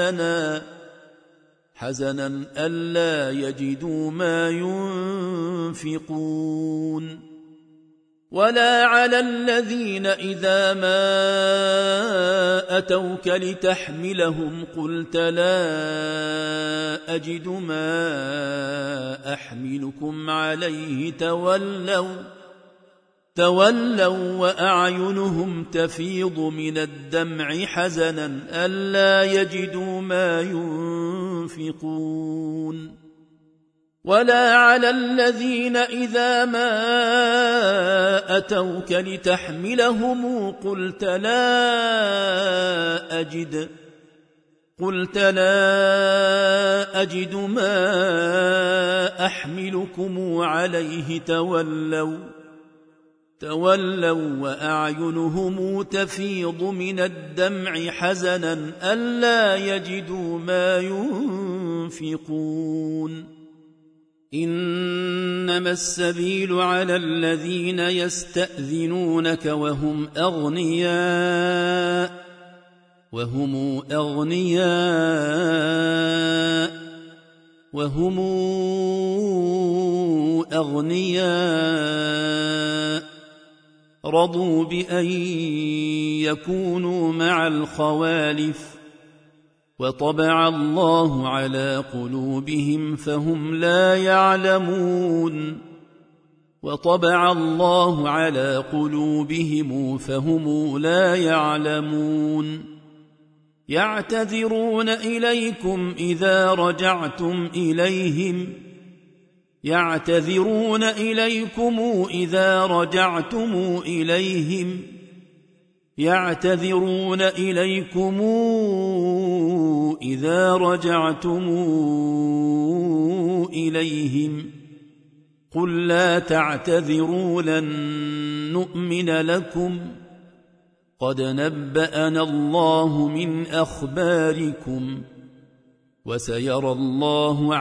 Speaker 1: حزنا ألا يجدوا ما ينفقون ولا على الذين إذا ما أتوك لتحملهم قلت لا أجد ما أحملكم عليه تولوا وأعينهم تفيض من الدمع حزنا ألا يجدوا ما ينفقون ولا على الذين إذا ما أتوك لتحملهم قلت لا أجد ما أحملكم عليه تولوا وأعينهم تفيض من الدمع حزنا ألا يجدوا ما ينفقون إنما السبيل على الذين يستأذنونك وهم أغنياء رضوا بأن يكونوا مع الخوالف وطبع الله على قلوبهم فهم لا يعلمون يعتذرون إليكم إذا رجعتم إليهم قل لا تعتذروا لن نؤمن لكم قد نبأنا الله من أخباركم وسيرى الله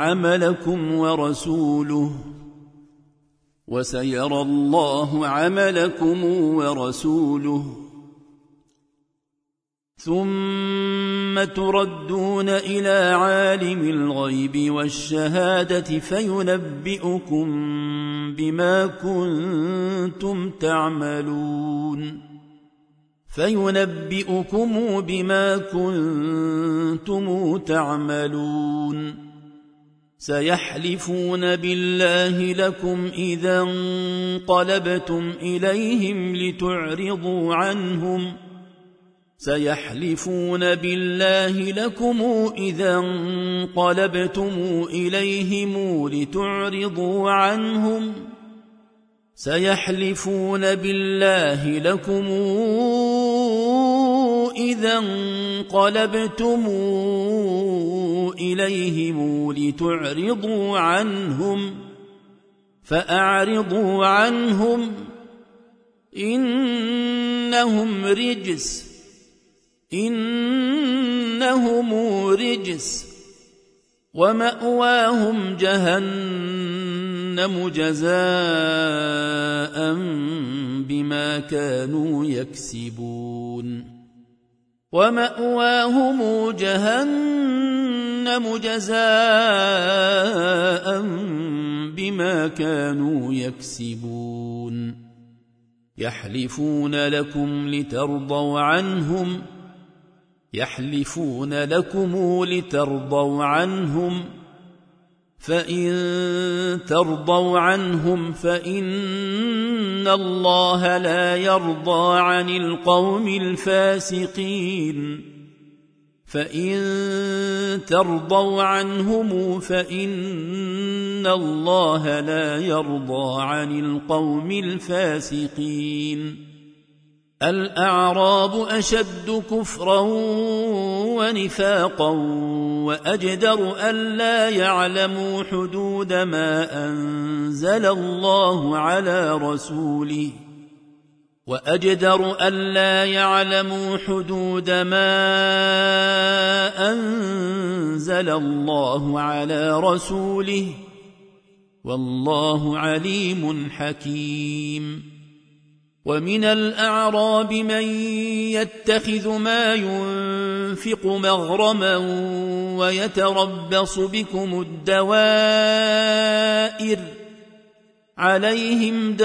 Speaker 1: عملكم ورسوله ثم تردون إلى عالم الغيب والشهادة فينبئكم بما كنتم تعملون سيحلفون بالله لكم إذا انقلبتم إليهم لتعرضوا عنهم فأعرضوا عنهم إنهم رجس ومأواهم جهنم جزاء بما كانوا يكسبون يحلفون لكم لترضوا عنهم فإن ترضوا عنهم فإن الله لا يرضى عن القوم الفاسقين الأعراب أشد كفرا ونفاقا وأجدر ألا يعلموا حدود ما أنزل الله على رسوله والله عليم حكيم ومن الأعراب من يتخذ ما ينفق مغرما ويتربص بكم الدوائر عليهم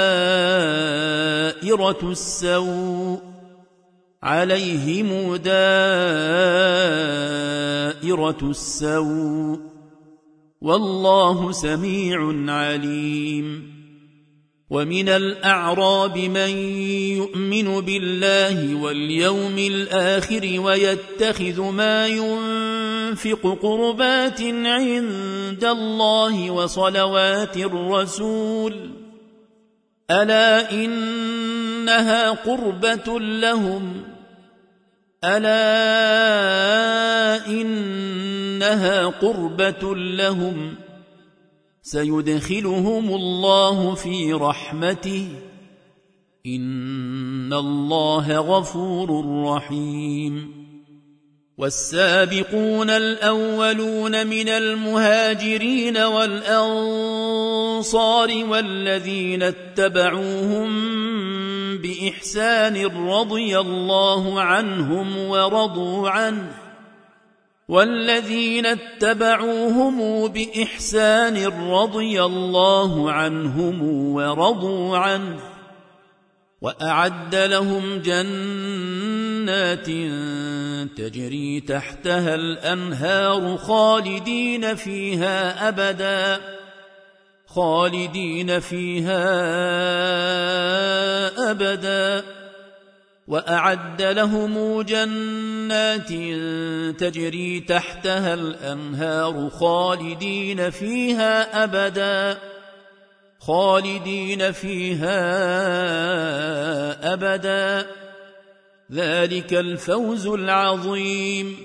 Speaker 1: دائرة السوء والله سميع عليم ومن الأعراب من يؤمن بالله واليوم الآخر ويتخذ ما ينفق قربات عند الله وصلوات الرسول ألا إنها قربة لهم ألا إن إنها قربة لهم سيدخلهم الله في رحمته إن الله غفور رحيم والسابقون الأولون من المهاجرين والأنصار والذين اتبعوهم بإحسان رضي الله عنهم ورضوا عنه والذين اتبعوهم بإحسان رضي الله عنهم ورضوا عنه وأعد لهم جنات تجري تحتها الأنهار خالدين فيها أبدا وأعد لهم جنات تجري تحتها الأنهار خالدين فيها أبدا ذلك الفوز العظيم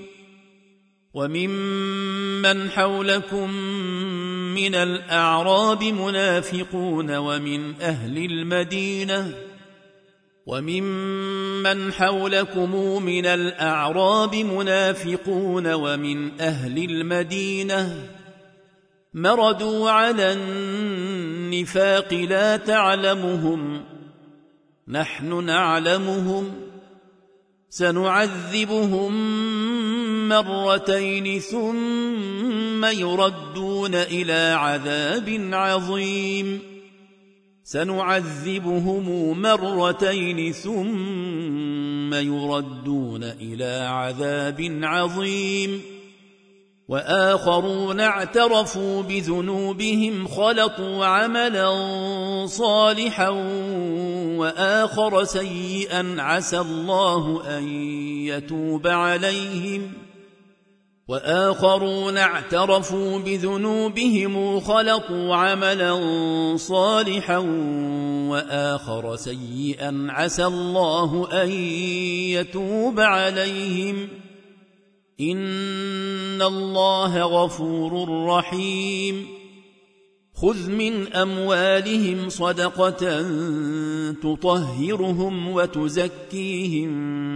Speaker 1: وممن حولكم من الأعراب منافقون ومن أهل المدينة مردوا على النفاق لا تعلمهم نحن نعلمهم سنعذبهم مرتين ثم يردون إلى عذاب عظيم وآخرون اعترفوا بذنوبهم خلطوا عملا صالحا وآخر سيئا عسى الله أن يتوب عليهم وآخرون اعترفوا بذنوبهم خلطوا عملا صالحا وآخر سيئا عسى الله أن يتوب عليهم إن الله غفور رحيم خذ من أموالهم صدقة تطهرهم وتزكيهم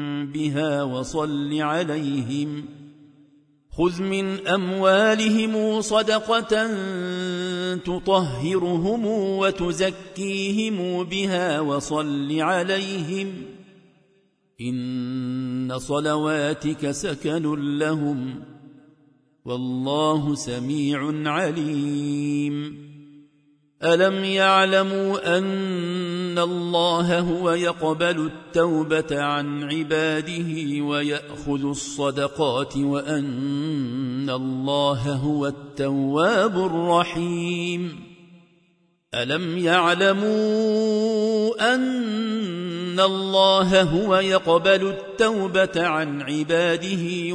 Speaker 1: بها وصل عليهم إن صلواتك سكن لهم والله سميع عليم ألم يعلموا أن الله هو يقبل التوبة عن عباده ويأخذ الصدقات وأن الله هو التواب الرحيم ألم يعلموا أن الله هو يقبل التوبة عن عباده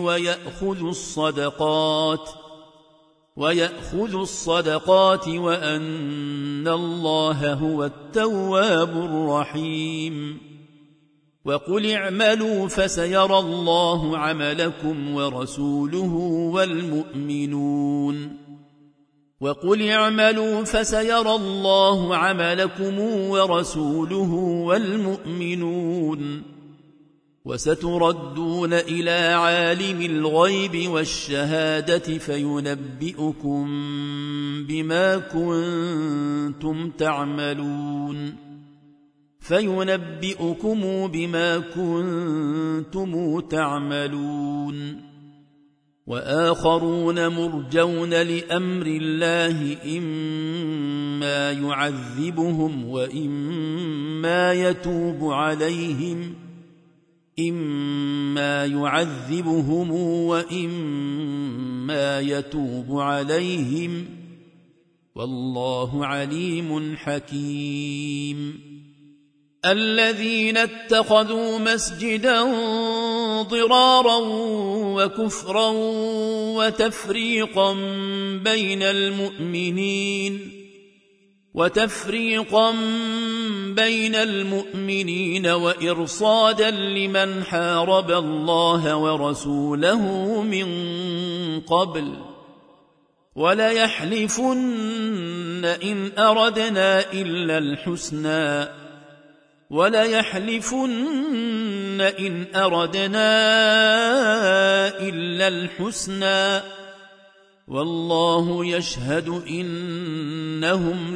Speaker 1: ويأخذ الصدقات وأن الله هو التواب الرحيم وقل اعملوا فسيرى الله عملكم ورسوله والمؤمنون وستردون إلى عالم الغيب والشهادة فينبئكم بما كنتم تعملون وآخرون مرجون لأمر الله إما يعذبهم وإما يتوب عليهم والله عليم حكيم الذين اتخذوا مسجدا ضرارا وكفرا وتفريقا بين المؤمنين وتفريقا بين المؤمنين وإرصادا لمن حارب الله ورسوله من قبل وليحلفن إن أردنا إلا الحسنى والله يشهد إنهم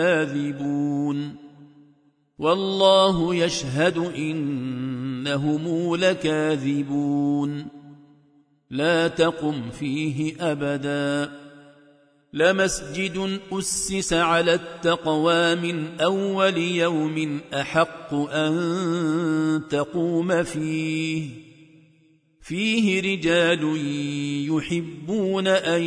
Speaker 1: لكاذبون لا تقم فيه أبدا لمسجد أسس على التقوى من أول يوم أحق أن تقوم فيه رجال يحبون أن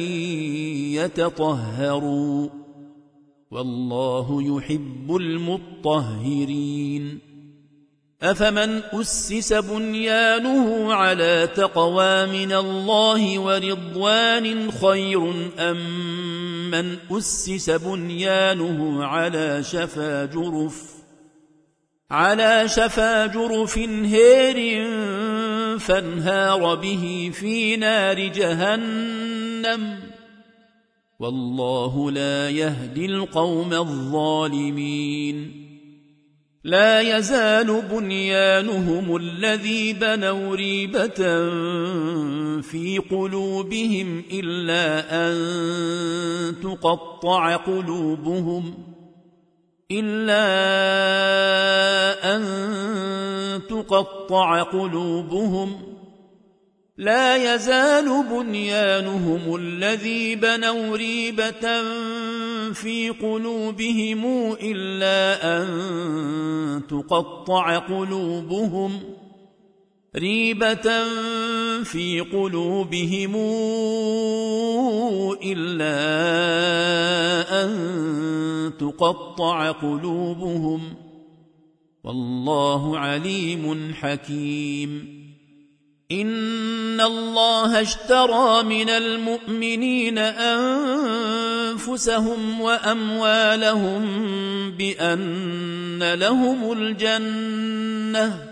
Speaker 1: يتطهروا والله يحب المطهرين أفمن أسس بنيانه على تقوى من الله ورضوان خير أم من أسس بنيانه على شفا جرف هير فانهار به في نار جهنم والله لا يهدي القوم الظالمين لا يزال بنيانهم الذي بنوا ريبة في قلوبهم إلا أن تقطع قلوبهم لا يزال بنيانهم الذي بنوا ريبة في قلوبهم إلا أن تقطع قلوبهم والله عليم حكيم إن الله اشترى من المؤمنين أنفسهم وأموالهم بأن لهم الجنة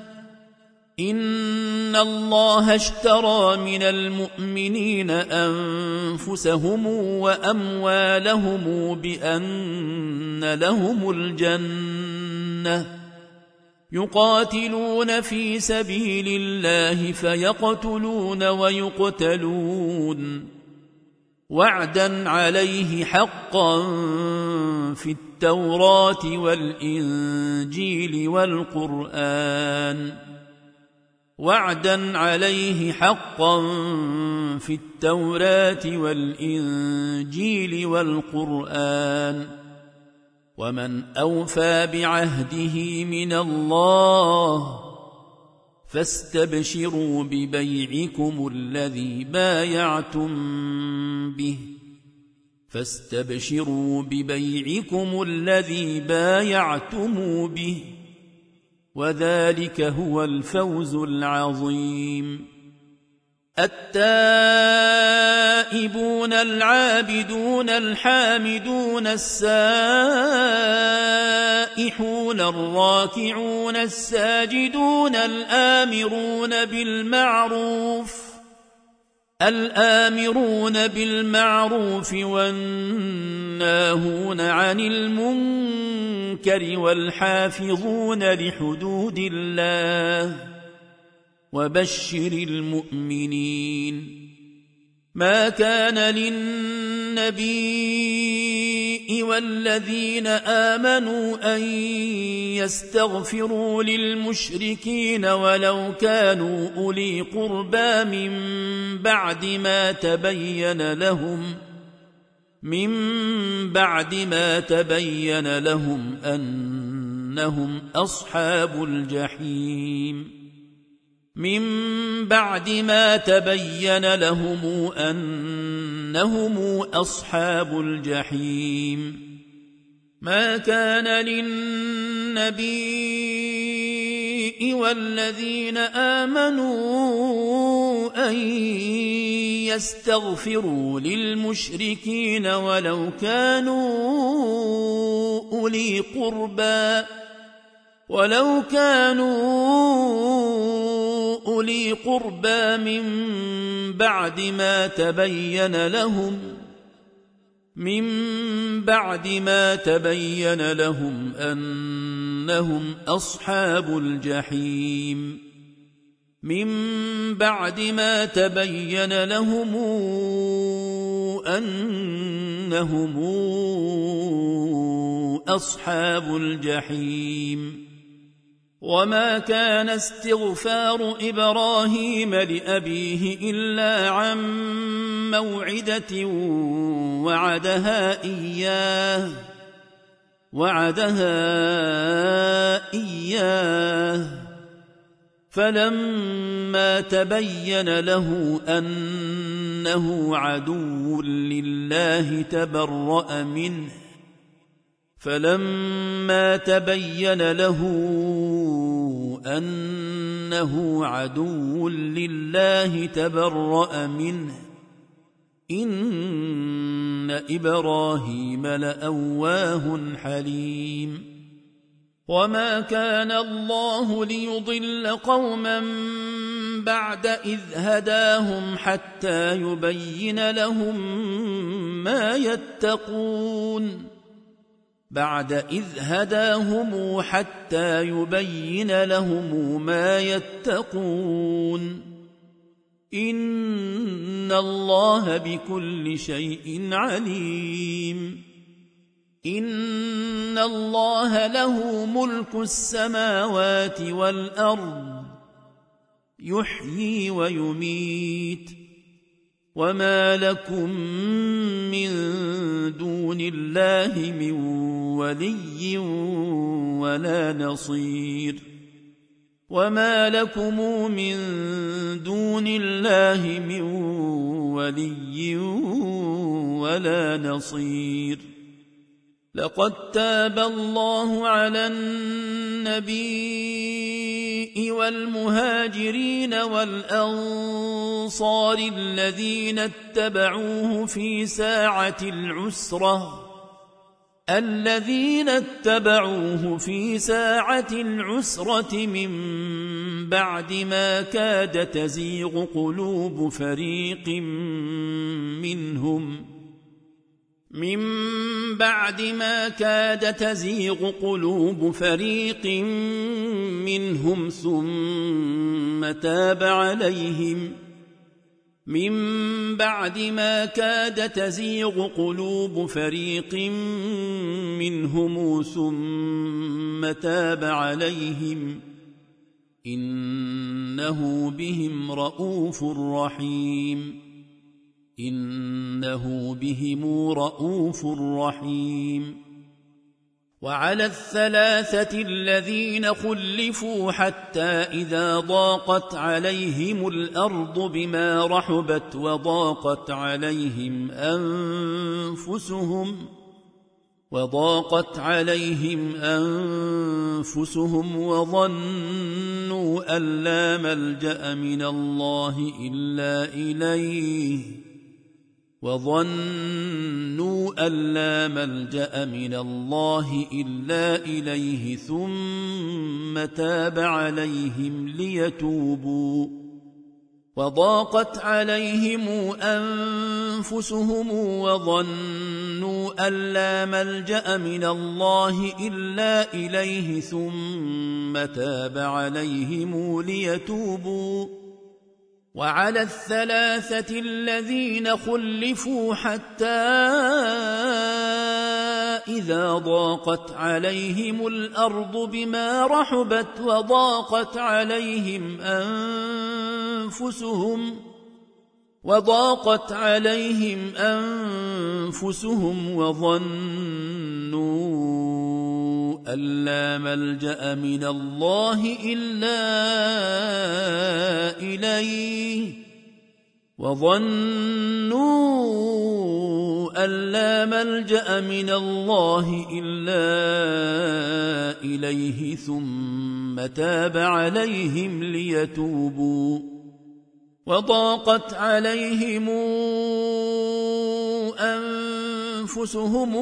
Speaker 1: يقاتلون في سبيل الله فيقتلون ويقتلون وعدا عليه حقا في التوراة والإنجيل والقرآن ومن أوفى بعهده من الله فاستبشروا ببيعكم الذي بايعتم به وذلك هو الفوز العظيم التائبون العابدون الحامدون السائحون الراكعون الساجدون الآمرون بالمعروف والناهون عن المنكر والحافظون لحدود الله وبشر المؤمنين ما كان للنبي والذين آمنوا أن يستغفروا للمشركين ولو كانوا أولي قربى من بعد ما تبين لهم أنهم أصحاب الجحيم ما كان للنبي والذين آمنوا أن يستغفروا للمشركين ولو كانوا أولي قربى من بعد ما تبين لهم أنهم أصحاب الجحيم وما كان استغفار إبراهيم لأبيه إلا عن موعدة وعدها إياه فلما تبين له أنه عدو لله تبرأ منه إن إبراهيم لأواه حليم وما كان الله ليضل قوما بعد إذ هداهم حتى يبين لهم ما يتقون إن الله بكل شيء عليم إن الله له ملك السماوات والأرض يحيي ويميت وما لكم من دون الله من ولي ولا نصير لقد تاب الله على النبي والمهاجرين والأنصار الذين اتبعوه في ساعة العسرة من بعد ما كاد تزيغ قلوب فريق منهم ثم تاب عليهم إنه بهم رءوف رحيم وعلى الثلاثة الذين خلفوا حتى إذا ضاقت عليهم الأرض بما رحبت وضاقت عليهم أنفسهم وظنوا أن لا ملجأ من الله إلا إليه ثم تاب عليهم ليتوبوا وضاقت عليهم أنفسهم وظنوا أن لا ملجأ من الله إلا إليه ثم تاب عليهم ليتوبوا وعلى الثلاثة الذين خلفوا حتى إذا ضاقت عليهم الأرض بما رحبت وضاقت عليهم أنفسهم وظنوا أن لا ملجأ من الله إلا إليه وظنوا أن لا ملجأ من الله إلا إليه ثم تاب عليهم ليتوبوا وضاقت عليهم أنفسهم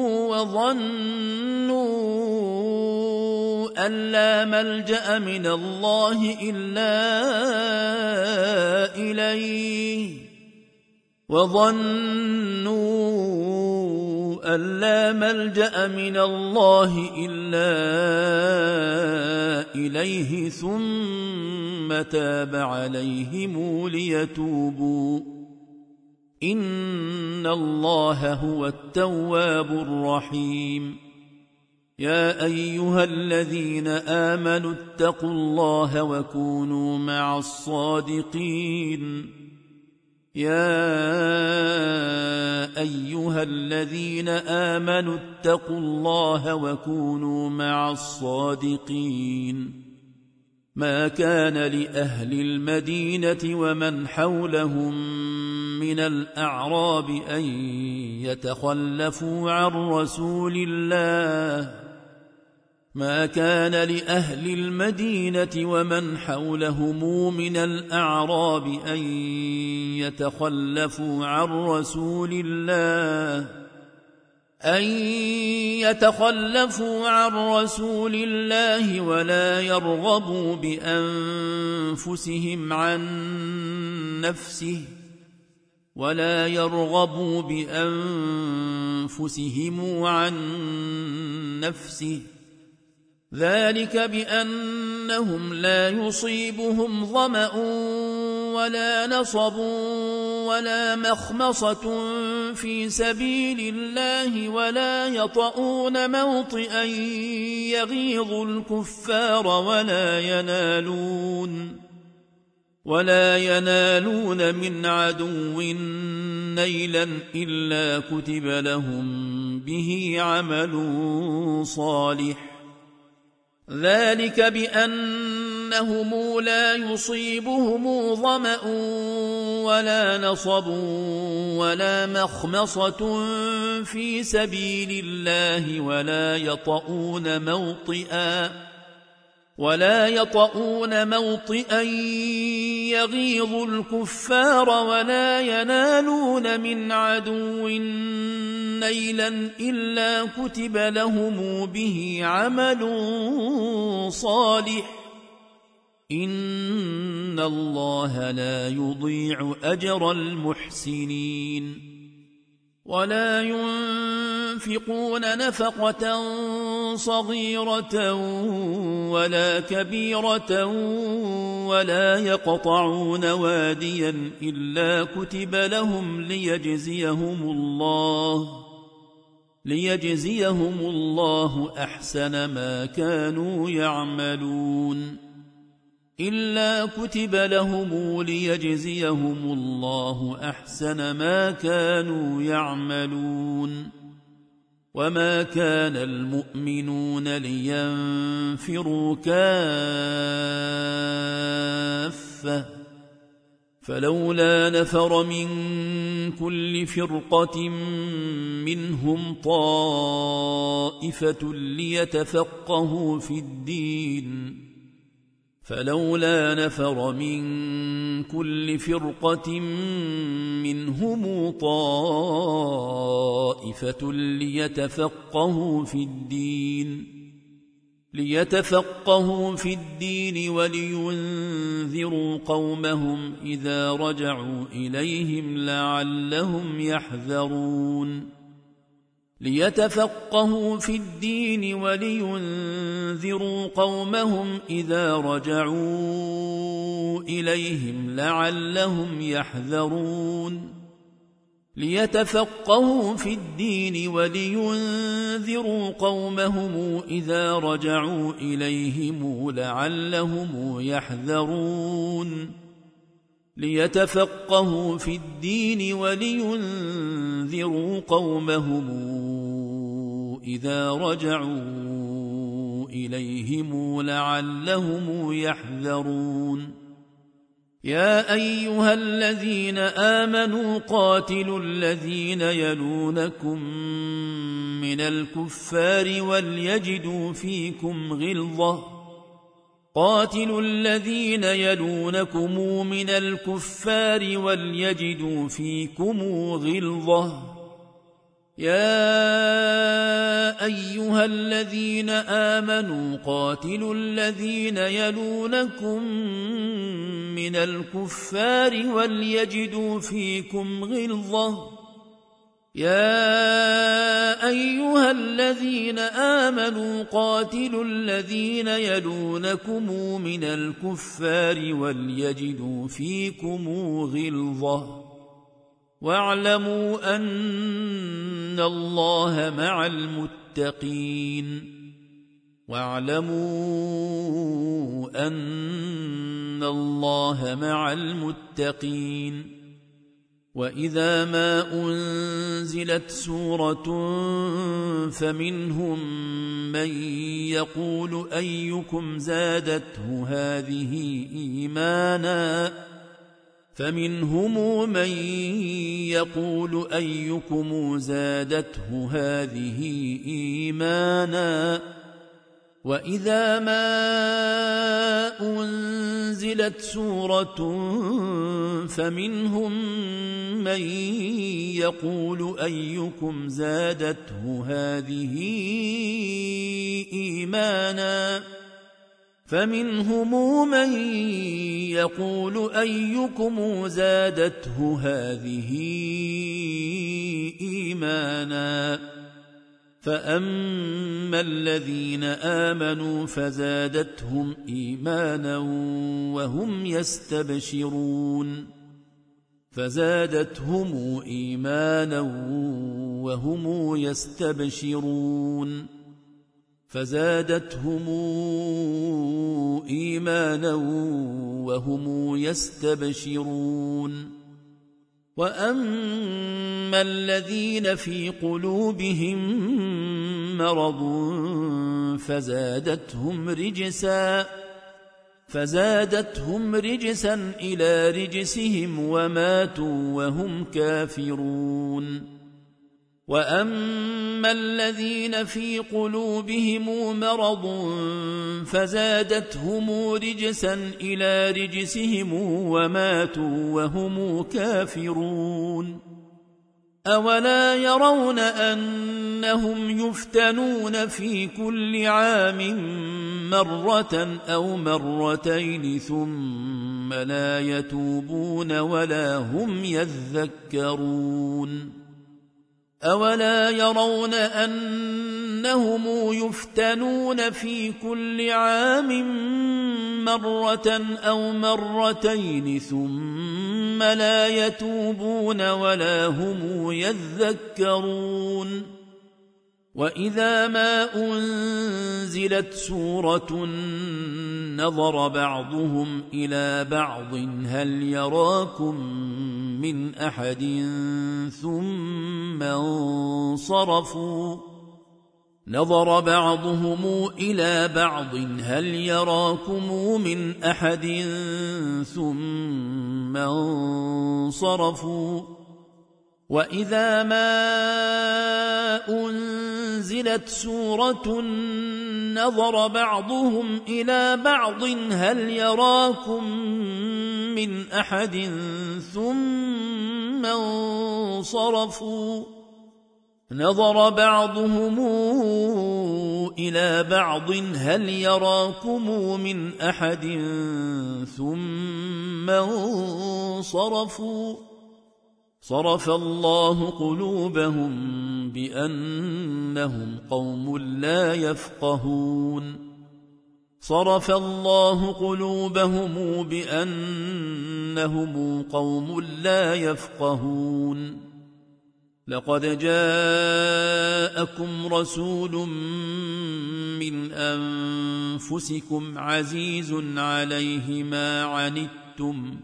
Speaker 1: وظنوا أن لا ملجأ من الله إلا إليه ثم تاب عليهم ليتوبوا إن الله هو التواب الرحيم يا أيها الذين آمنوا اتقوا الله وكونوا مع الصادقين ما كان لأهل المدينة ومن حولهم من الأعراب أن يتخلفوا عن رسول الله ولا يرغبوا بأنفسهم عن نفسه ذلك بأنهم لا يصيبهم ظمأ ولا نصب ولا مخمصة في سبيل الله ولا موطئا يغيظ الكفار ولا ينالون من عدو نيلا إلا كتب لهم به عمل صالح ذلك بأنهم لا يصيبهم ظمأ ولا نصب ولا مخمصة في سبيل الله ولا يطؤون موطئا يغيظ الكفار ولا ينالون من عدو نيلا إلا كتب لهم به عمل صالح إن الله لا يضيع أجر المحسنين ولا ينفقون نفقة صغيرة ولا كبيرة ولا يقطعون واديا إلا كتب لهم ليجزيهم الله أحسن ما كانوا يعملون وما كان المؤمنون لينفروا كافة فلولا نفر من كل فرقة منهم طائفة ليتفقهوا في الدين ولينذروا قومهم إذا رجعوا إليهم لعلهم يحذرون يا أيها الذين آمنوا قاتلوا الذين يلونكم من الكفار وليجدوا فيكم غلظة قاتلوا الذين يلونكم من الكفار وليجدوا فيكم غلظة يا أيها الذين آمنوا قاتلوا الذين يلونكم من الكفار وليجدوا فيكم غلظة يا أيها الذين آمنوا قاتلوا الذين يلونكم من الكفار وليجدوا فيكم غلظة واعلموا أن الله مع المتقين وإذا ما أنزلت سورة فمنهم من يقول أيكم زادته هذه إيمانا وإذا ما أنزلت سورة فمنهم من يقول أيكم زادته هذه إيمانا فأما الذين آمنوا فزادتهم إيمانا وهم يستبشرون وأما الذين في قلوبهم مرض فزادتهم رجسا إلى رجسهم وماتوا وهم كافرون وأما الذين في قلوبهم مرض فزادتهم رجسا إلى رجسهم وماتوا وهم كافرون أولا يرون أنهم يفتنون في كل عام مرة أو مرتين ثم لا يتوبون ولا هم يذكرون أولا يرون أنهم يفتنون في كل عام مرة أو مرتين ثم لا يتوبون ولا هم يذكرون وإذا ما أنزلت سورة نظر بعضهم إلى بعض هل يراكم من أحد ثم انصرفوا وإذا ما أنزلت سورة نظر بعضهم إلى بعض هل يراكم من أحد ثم انصرفوا صرف الله قلوبهم بأنهم قوم لا يفقهون لقد جاءكم رسول من أنفسكم عزيز عليه ما عنتم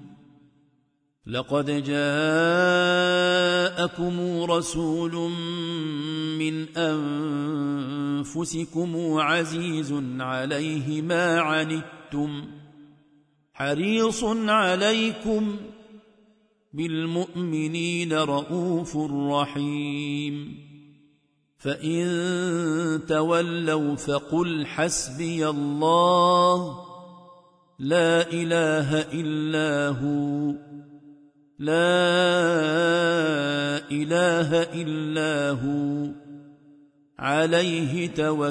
Speaker 1: حريص عليكم بالمؤمنين رؤوف رحيم فإن تولوا فقل حسبي الله لا إله إلا هو لا إله إلا هو عليه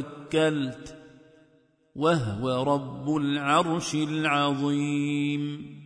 Speaker 1: توكلت وهو رب العرش العظيم